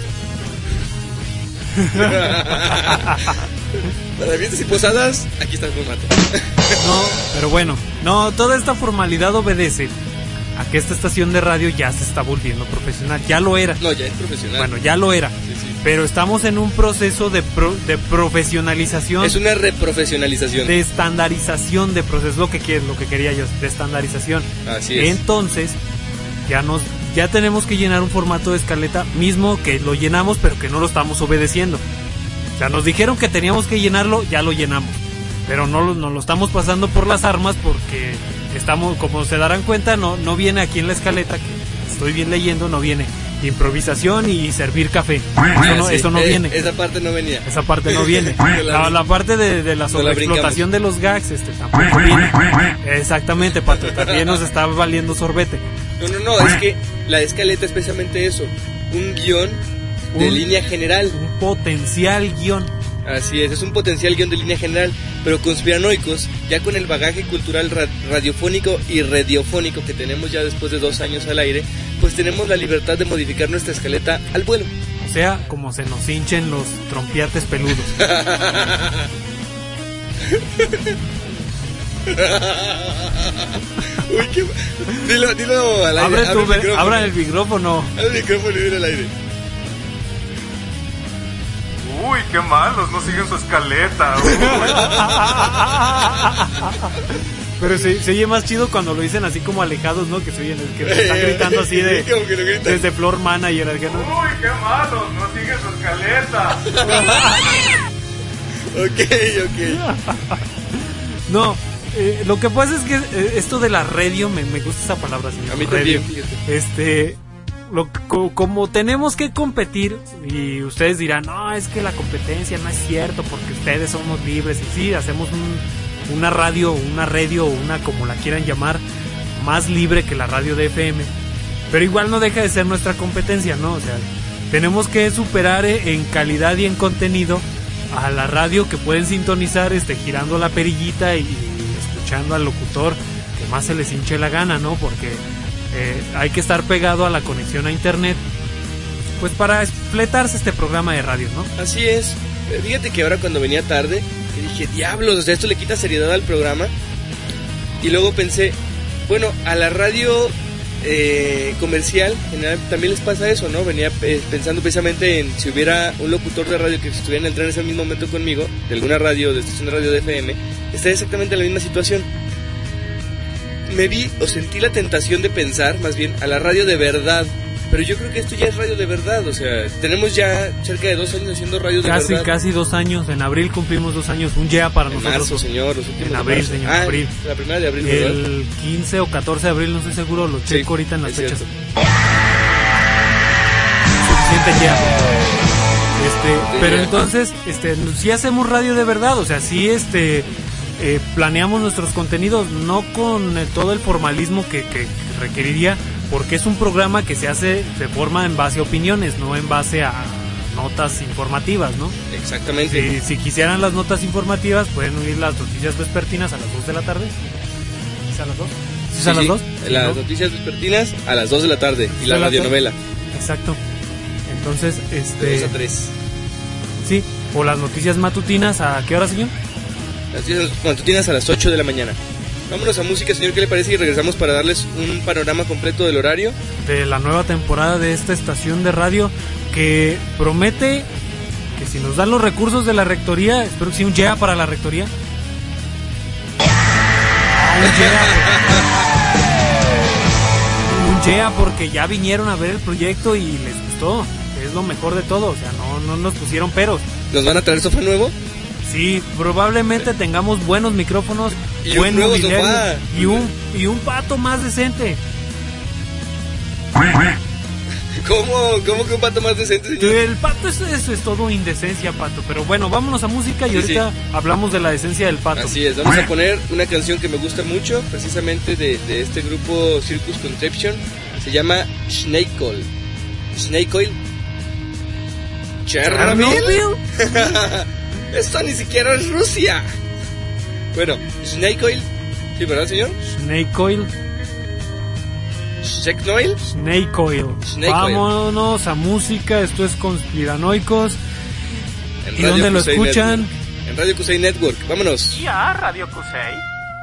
Para fiestas y posadas, aquí está el formato. No, pero bueno, toda esta formalidad obedece a que esta estación de radio ya se está volviendo profesional. Ya lo era. No, ya es profesional. Bueno, ya lo era. Sí. Pero estamos en un proceso de profesionalización. Es una reprofesionalización. De estandarización de procesos, lo que quería yo, de estandarización. Así es. Entonces, ya tenemos que llenar un formato de escaleta mismo que lo llenamos, pero que no lo estamos obedeciendo. O sea, nos dijeron que teníamos que llenarlo, ya lo llenamos. Pero no lo estamos pasando por las armas porque estamos, como se darán cuenta, no viene aquí en la escaleta, que estoy bien leyendo, no viene improvisación y servir café. Eso no viene. Esa parte no venía. Esa parte no viene. La parte de la sobreexplotación de los gags tampoco viene. Exactamente, Pato. También nos está valiendo sorbete. No, es que la escaleta es precisamente eso. Un guión de línea general. Un potencial guión. Así es un potencial guión de línea general, pero conspiranoicos, ya con el bagaje cultural radiofónico y radiofónico que tenemos ya después de 2 años al aire, pues tenemos la libertad de modificar nuestra escaleta al vuelo. O sea, como se nos hinchen los trompiates peludos. Uy, dilo al aire. Abra el micrófono. Abre el micrófono y dilo al aire. Uy, qué malos, no siguen su escaleta. Pero se oye más chido cuando lo dicen así como alejados, ¿no? Que se oyen, que están gritando así desde Floor Manager. Uy, qué malos, no siguen su escaleta. Ok. No, lo que pasa es que esto de la radio, me gusta esa palabra. Señor. A mí también, fíjate. Como tenemos que competir, y ustedes dirán, no, es que la competencia no es cierto porque ustedes somos libres, y sí, hacemos una radio, una como la quieran llamar, más libre que la radio de FM, pero igual no deja de ser nuestra competencia, ¿no? O sea, tenemos que superar en calidad y en contenido a la radio que pueden sintonizar girando la perillita y escuchando al locutor que más se les hinche la gana, ¿no? Porque hay que estar pegado a la conexión a internet, pues para fletarse este programa de radio, ¿no? Así es. Fíjate que ahora cuando venía tarde, dije, diablos, o sea, esto le quita seriedad al programa. Y luego pensé, bueno, a la radio comercial, en general, también les pasa eso, ¿no? Venía pensando precisamente en si hubiera un locutor de radio que estuviera en el tren en ese mismo momento conmigo, de alguna radio, de estación de radio de FM, estaría exactamente en la misma situación. Me vi o sentí la tentación de pensar más bien a la radio de verdad, pero yo creo que esto ya es radio de verdad. O sea, tenemos ya cerca de 2 años haciendo radio de verdad. Casi 2 años, en abril cumplimos 2 años, un día para en nosotros. Marzo, señor, los últimos en abril, señor, abril. La primera de abril, ¿verdad? El 15 o 14 de abril, no estoy seguro, lo checo ahorita en las fechas. Suficiente ya. Pero entonces, sí hacemos radio de verdad, o sea, sí planeamos nuestros contenidos, no con todo el formalismo que requeriría, porque es un programa que se hace de forma en base a opiniones, no en base a notas informativas, ¿no? Exactamente. Si quisieran las notas informativas, pueden oír las noticias vespertinas a las 2 de la tarde. ¿Es a las 2? ¿Es a las 2? Las noticias vespertinas a las 2 de la tarde y la radionovela. Exacto. Entonces, de 2 a 3. Sí, o las noticias matutinas, ¿a qué hora, señor? Las noticias matutinas a las 8 de la mañana. Vámonos a música, señor, ¿qué le parece? Y regresamos para darles un panorama completo del horario de la nueva temporada de esta estación de radio, que promete que si nos dan los recursos de la rectoría, espero que sí, un yeah para la rectoría. Un yeah porque ya vinieron a ver el proyecto y les gustó. Es lo mejor de todo, o sea, no nos pusieron peros. ¿Nos van a traer sofá nuevo? Sí, probablemente tengamos buenos micrófonos, y buen mobiliario y un pato más decente. ¿Cómo que un pato más decente, señor? El pato es todo indecencia, pato. Pero bueno, vámonos a música y ahorita hablamos de la decencia del pato. Así es, vamos a poner una canción que me gusta mucho, precisamente de este grupo Circus Conception. Se llama Snake Oil. Snake Oil. ¿Chernobyl? Esto ni siquiera es Rusia. Bueno, Snake Oil. ¿Sí, verdad, señor? Snake Oil. Snake Oil. Snake Oil. Vámonos a música. Esto es Conspiranoicos. ¿Y dónde lo escuchan? Network. En Radio Kusei Network. Vámonos. Ya, Radio Kusei.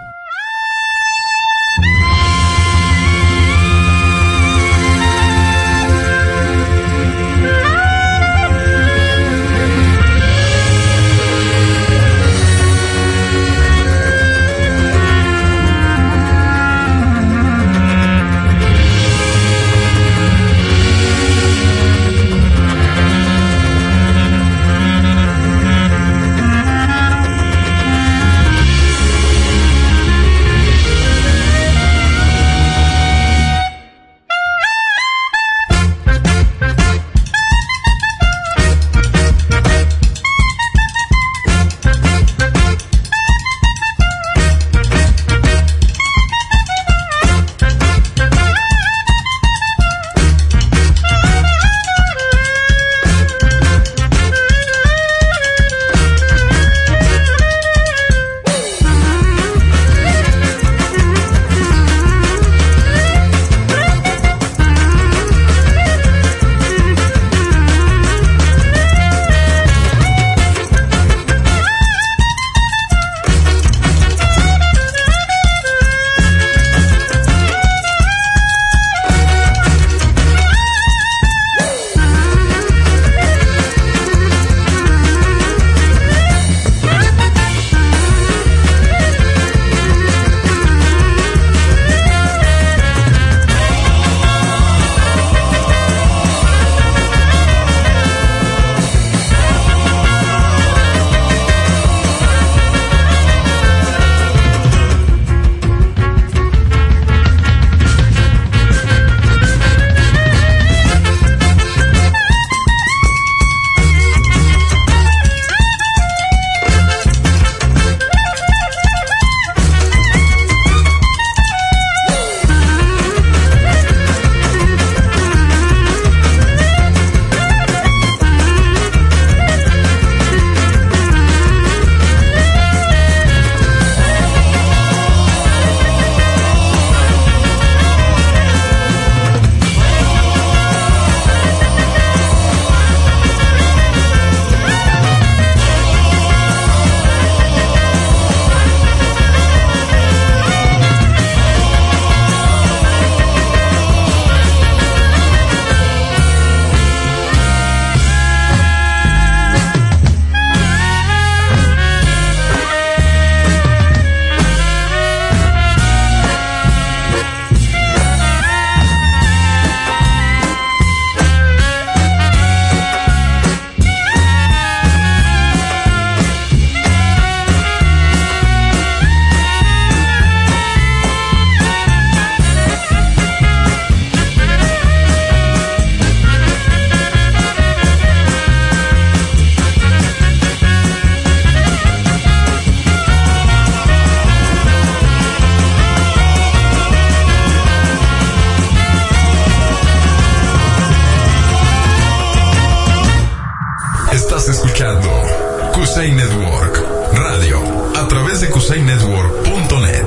Kusei Network Radio a través de kusainetwork.net.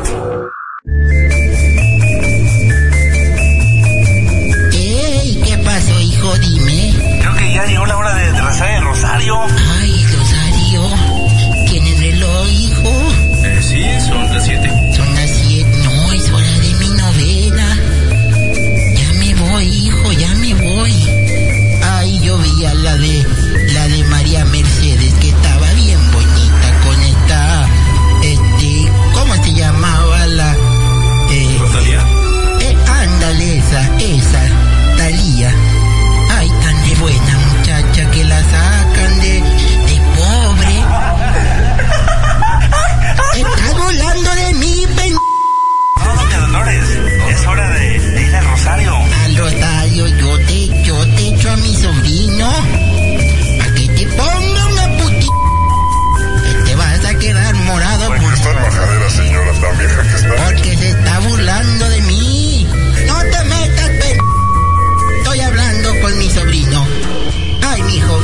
¡Ey! ¿Qué pasó, hijo? Dime. Creo que ya llegó la hora de rezar el rosario. Ay, Rosario. ¿Tienes reloj, hijo? Sí, son las 7. Son las 7. No, es hora de mi novena. Ya me voy, hijo, ya me voy. Ay, yo veía la de María Mercedes, que estaba bien bonita con esta, ¿cómo se llamaba la? ¿Rosalía? Ándale, esa, Talía. Ay, tan de buena muchacha que la sacan de pobre.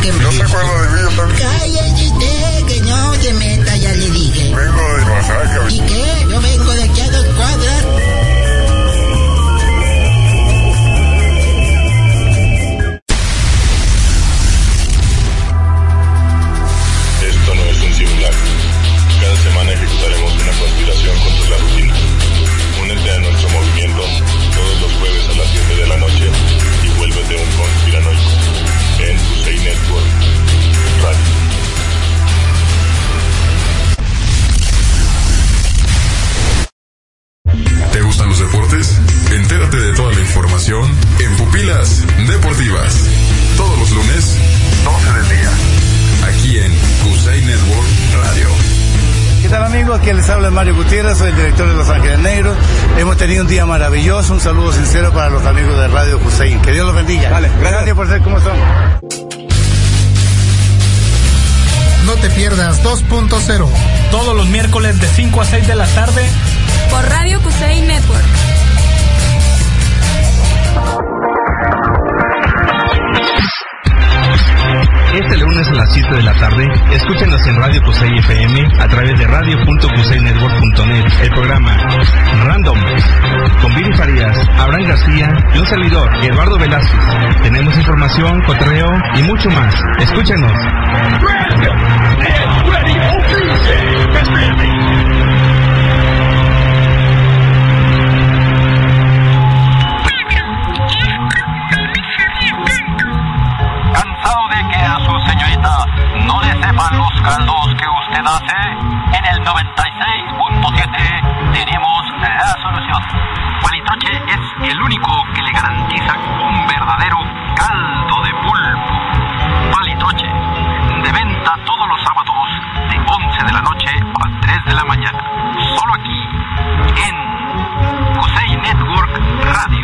que... ¿No se acuerda de mí? Cállese usted, que no se meta, ya le dije. Vengo de Oaxaca. ¿Y qué? Yo vengo de aquí a 2 cuadras. Esto no es un simulacro. Cada semana ejecutaremos una conspiración contra la rutina. Únete a nuestro movimiento todos los jueves a las 7 de la noche y vuélvete un conspiranoico en Kusei Network Radio. ¿Te gustan los deportes? Entérate de toda la información en Pupilas Deportivas. Todos los lunes, 12 del día. Aquí en Kusei Network Radio. ¿Qué tal, amigos? Aquí les habla Mario Gutiérrez, soy el director de Los Ángeles Negros. Hemos tenido un día maravilloso, un saludo sincero para los amigos de Radio Kusei. Que Dios los bendiga. Vale, gracias por ser como son. No te pierdas 2.0. Todos los miércoles de 5 a 6 de la tarde. Por Radio Kusei Network. Este lunes a las 7 de la tarde, escúchenos en Radio Kusei FM a través de radio.kusainetwork.net. El programa Random con Viri Farías, Abraham García y un servidor, Eduardo Velázquez. Tenemos información, cotorreo y mucho más. Escúchenos. No le sepan los caldos que usted hace. En el 96.7 tenemos la solución. Palitroche es el único que le garantiza un verdadero caldo de pulpo. Palitroche, de venta todos los sábados de 11 de la noche a 3 de la mañana. Solo aquí, en Kusei Network Radio.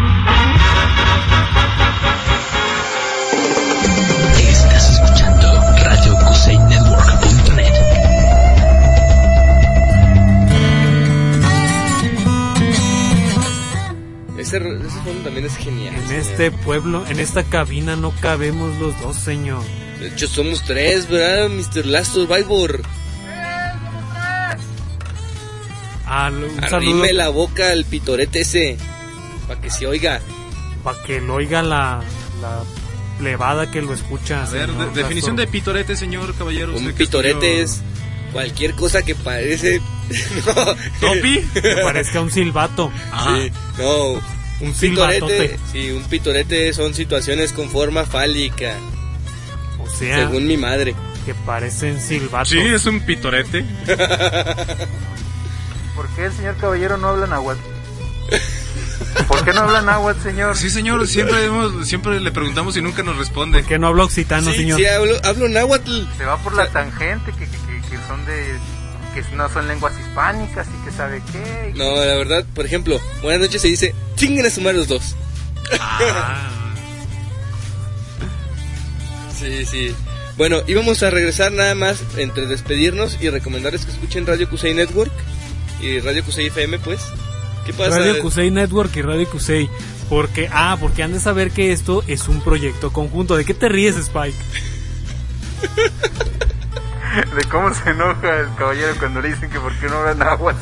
Estás escuchando Radio Kusei Network.net. Ese fondo también es genial. En este pueblo, en esta cabina no cabemos los dos, señor. De hecho somos 3, ¿verdad, Mr. Last Survivor? Arrime la boca al pitorete ese, para que se oiga. Para que lo oiga la plebada que lo escucha. A ver, definición de pitorete, señor caballero. Un pitorete es cualquier cosa que parece... ¿Topi? Que parezca un silbato. Sí, no, un pitorete. Sí, un pitorete son situaciones con forma fálica. O sea, según mi madre, que parecen silbatos. Sí, es un pitorete. ¿Por qué el señor caballero no habla náhuatl? ¿Por qué no habla náhuatl, señor? Sí, señor, siempre le preguntamos y nunca nos responde. ¿Por qué no habla occitano, señor? Sí, hablo náhuatl. Se va por la tangente que son de... que no son lenguas hispánicas y que sabe qué. No, la verdad, por ejemplo, buenas noches se dice chinguen a sumar los dos. Sí. Bueno, íbamos a regresar nada más entre despedirnos y recomendarles que escuchen Radio Kusei Network y Radio Kusei FM, pues. ¿Qué pasa? Radio Kusei Network y Radio Kusei. Porque han de saber que esto es un proyecto conjunto. ¿De qué te ríes, Spike? De cómo se enoja el caballero cuando le dicen que por qué no habla náhuatl.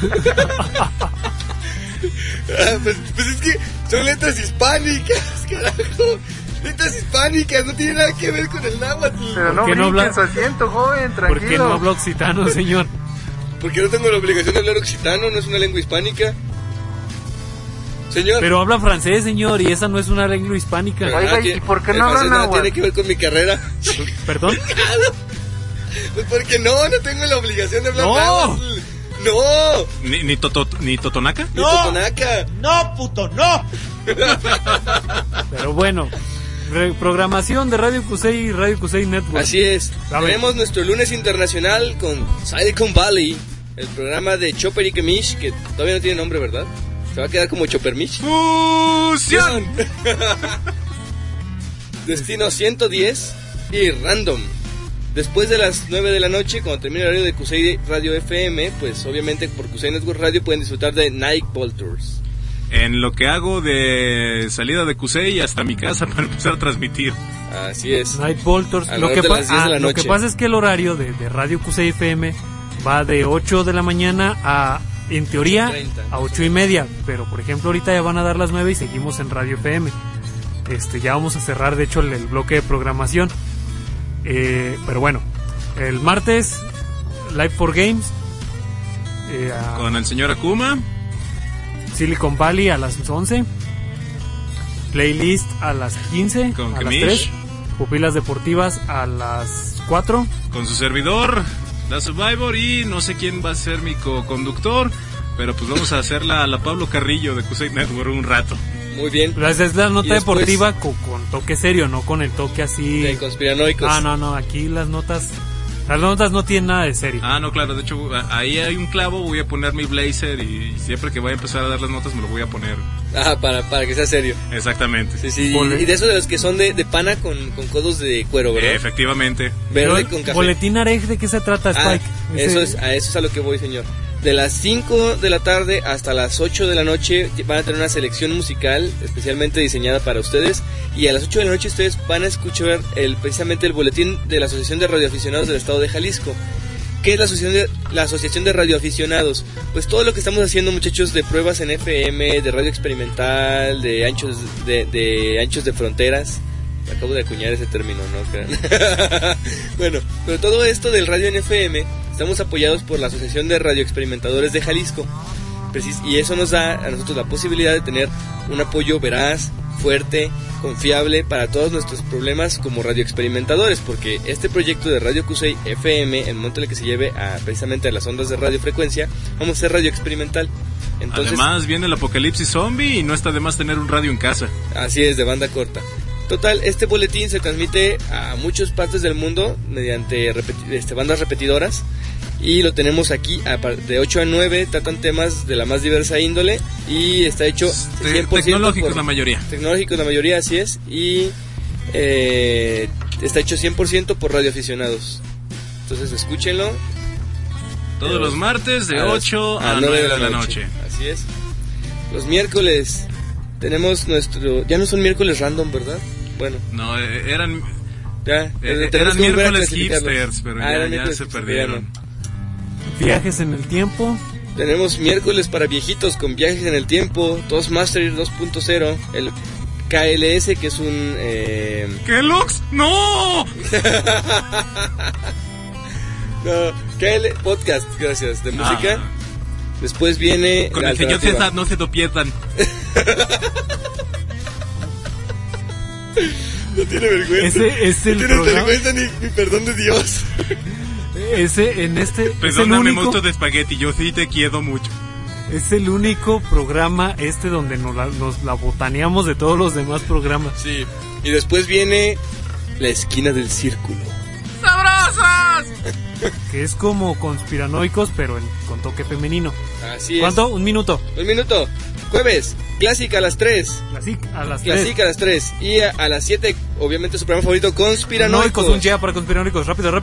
Pues es que son letras hispánicas, carajo. Letras hispánicas, no tiene nada que ver con el náhuatl. Pero no brinquen su asiento, joven, tranquilo. ¿Por qué no habla occitano, señor? Porque no tengo la obligación de hablar occitano, no es una lengua hispánica. Señor. Pero habla francés, señor, y esa no es una lengua hispánica. Oiga, ¿y por qué no habla náhuatl? Nada tiene que ver con mi carrera. ¿Perdón? Pues porque no tengo la obligación de hablar náhuatl. No. ¿Ni totonaca? No. Ni totonaca. No, puto, no. Pero bueno, programación de Radio Kusei y Radio Kusei Network. Así es. Tenemos nuestro lunes internacional con Silicon Valley, el programa de Chopper y Kemish, que todavía no tiene nombre, ¿verdad? Se va a quedar como Chopper Mish. ¡Fusión! Destino 110 y Random. Después de las 9 de la noche, cuando termine el horario de Kusei Radio FM, pues obviamente por Kusei Network Radio pueden disfrutar de Night Vultures. En lo que hago de salida de Cusey hasta mi casa para empezar a transmitir. Así es. Night Voltors. Lo que pasa es que el horario de Radio Cusey FM va de 8 de la mañana a, en teoría, 8:30. A 8:30. Pero, por ejemplo, ahorita ya van a dar las 9 y seguimos en Radio FM. Ya vamos a cerrar, de hecho, el bloque de programación. Pero bueno, el martes, Live for Games. Con el señor Akuma. Silicon Valley a las 11. Playlist a las 15. Con a Kemish. las 3. Pupilas Deportivas a las 4. Con su servidor, The Survivor, y no sé quién va a ser mi co-conductor, pero pues vamos a hacer la Pablo Carrillo de Cusey Network un rato. Muy bien. Es la nota deportiva con toque serio, no con el toque así de conspiranoicos. No, aquí las notas no tienen nada de serio. No, claro, de hecho ahí hay un clavo, voy a poner mi blazer y siempre que vaya a empezar a dar las notas me lo voy a poner. Para que sea serio. Exactamente. Sí. Y de esos de los que son de pana con codos de cuero, ¿verdad? Efectivamente. Verde con café. Boletín Arej, ¿de qué se trata, Spike? Eso es a lo que voy, señor. De las 5 de la tarde hasta las 8 de la noche van a tener una selección musical especialmente diseñada para ustedes, y a las 8 de la noche ustedes van a escuchar precisamente el boletín de la Asociación de Radioaficionados del Estado de Jalisco. ¿Qué es la Asociación de Radioaficionados? Pues todo lo que estamos haciendo, muchachos, de pruebas en FM, de radio experimental, de anchos de fronteras. Acabo de acuñar ese término, ¿no? Bueno, pero todo esto del radio en FM estamos apoyados por la Asociación de Radioexperimentadores de Jalisco. Y eso nos da a nosotros la posibilidad de tener un apoyo veraz, fuerte, confiable para todos nuestros problemas como radioexperimentadores, porque este proyecto de Radio Cusey FM, en el momento en el que se lleve precisamente a las ondas de radiofrecuencia, vamos a ser radio experimental. Entonces, además viene el apocalipsis zombie y no está de más tener un radio en casa. Así es, de banda corta. Total, este boletín se transmite a muchas partes del mundo mediante bandas repetidoras, y lo tenemos aquí de 8 a 9. Tratan temas de la más diversa índole y está hecho 100% tecnológicos la mayoría. Tecnológicos la mayoría, así es, y está hecho 100% por radioaficionados. Entonces escúchenlo. Todos los martes de 8 a 9 de la noche. Así es. Los miércoles tenemos ya no son miércoles random, ¿verdad? Bueno. No, eran miércoles hipsters, pero ya se perdieron. Viajes en el tiempo. Tenemos miércoles para viejitos con viajes en el tiempo, Toastmaster 2.0, el KLS, que es un... ¡Kellogg's! ¡No! No, KL Podcast, gracias, de música. Después viene... Con el señor César no se lo pierdan. No tiene vergüenza. Ese es el no tiene programa. vergüenza ni perdón de Dios. Perdóname, monstruo de espagueti, yo sí te quiero mucho. Es el único programa donde nos la botaneamos de todos los demás programas. Sí. Y después viene La Esquina del Círculo. ¡Sabrosas! Que es como conspiranoicos, pero con toque femenino. Así es. ¿Cuánto? Un minuto. Jueves, Clásica a las 3. Clásica a las 3. Y a las 7, obviamente, su programa favorito, Conspiranoicos. Un ya para Conspiranoicos. Rápido.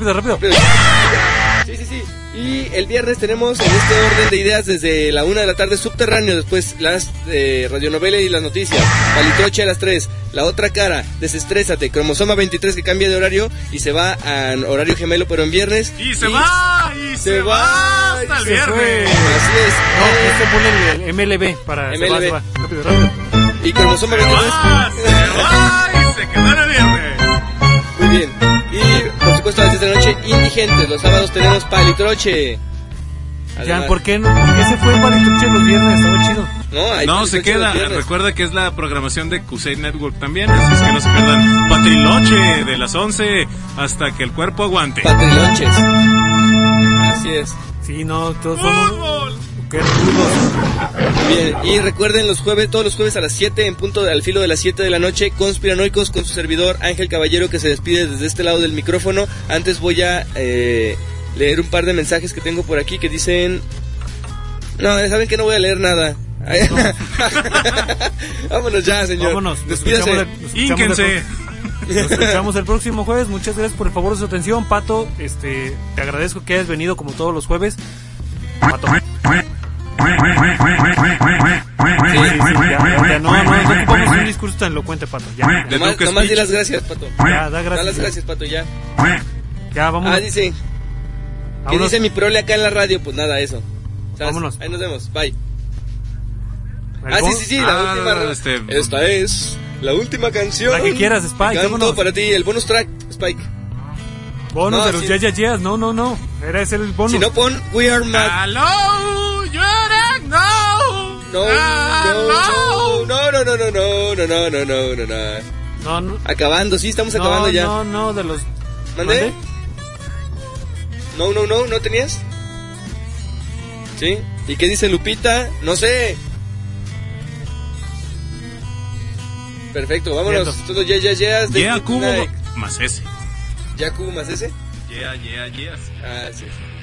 Sí. Y el viernes tenemos en este orden de ideas desde la 1 de la tarde Subterráneo, después las radionovela y las noticias, Palitroche a las 3, La Otra Cara, Desestrésate, Cromosoma 23 que cambia de horario y se va a horario gemelo pero en viernes. Y se va hasta el viernes. Así es. Se pone el MLB para... MLB. Se va. Rápido. Y Cromosoma 23. Se va y se queda el viernes. Muy bien. Y por supuesto a las 10 de la noche Indigentes. Los sábados tenemos Palitroche. Ya, ¿por qué se fue Palitroche los viernes? Estaba chido. No, se queda. Recuerda que es la programación de Cusey Network también, así es que no se pierdan Patriloche de las 11 hasta que el cuerpo aguante. Patriloches. Así es. Sí, no, todos somos... ¡Qué rudos! Bien, y recuerden todos los jueves a las 7 en punto, al filo de las 7 de la noche, Conspiranoicos con su servidor Ángel Caballero, que se despide desde este lado del micrófono. Antes voy a leer un par de mensajes que tengo por aquí que dicen... No, saben que no voy a leer nada. Vámonos ya, señor. Vámonos. Despídase. Ínquense. Nos escuchamos el próximo jueves. Muchas gracias por el favor de su atención, Pato. Te agradezco que hayas venido como todos los jueves. Pato. Ya, no ocupamos un discurso tan elocuente, Pato. Ya. Nomás di las gracias, Pato. Ya, da gracias. Da las gracias, Pato, ya. Ya, vámonos. Dice. ¿Qué dice mi prole acá en la radio? Pues nada, eso. Vámonos. Ahí nos vemos, bye. Sí, la última. Esta es la última canción. La que quieras, Spike. Canto para ti, el bonus track, Spike. Bonus de los Yes. No. Era ese el bonus. Si no, pon We Are Mad. Hello, you don't know. No. Acabando, sí, estamos acabando ya. No, de los... ¿Mandé? ¿No tenías? ¿Sí? ¿Y qué dice Lupita? No sé. Perfecto, vámonos. Todos yes. Yeah, Cubo más ese. ¿Ya Cubo más ese? Yeah. Sí.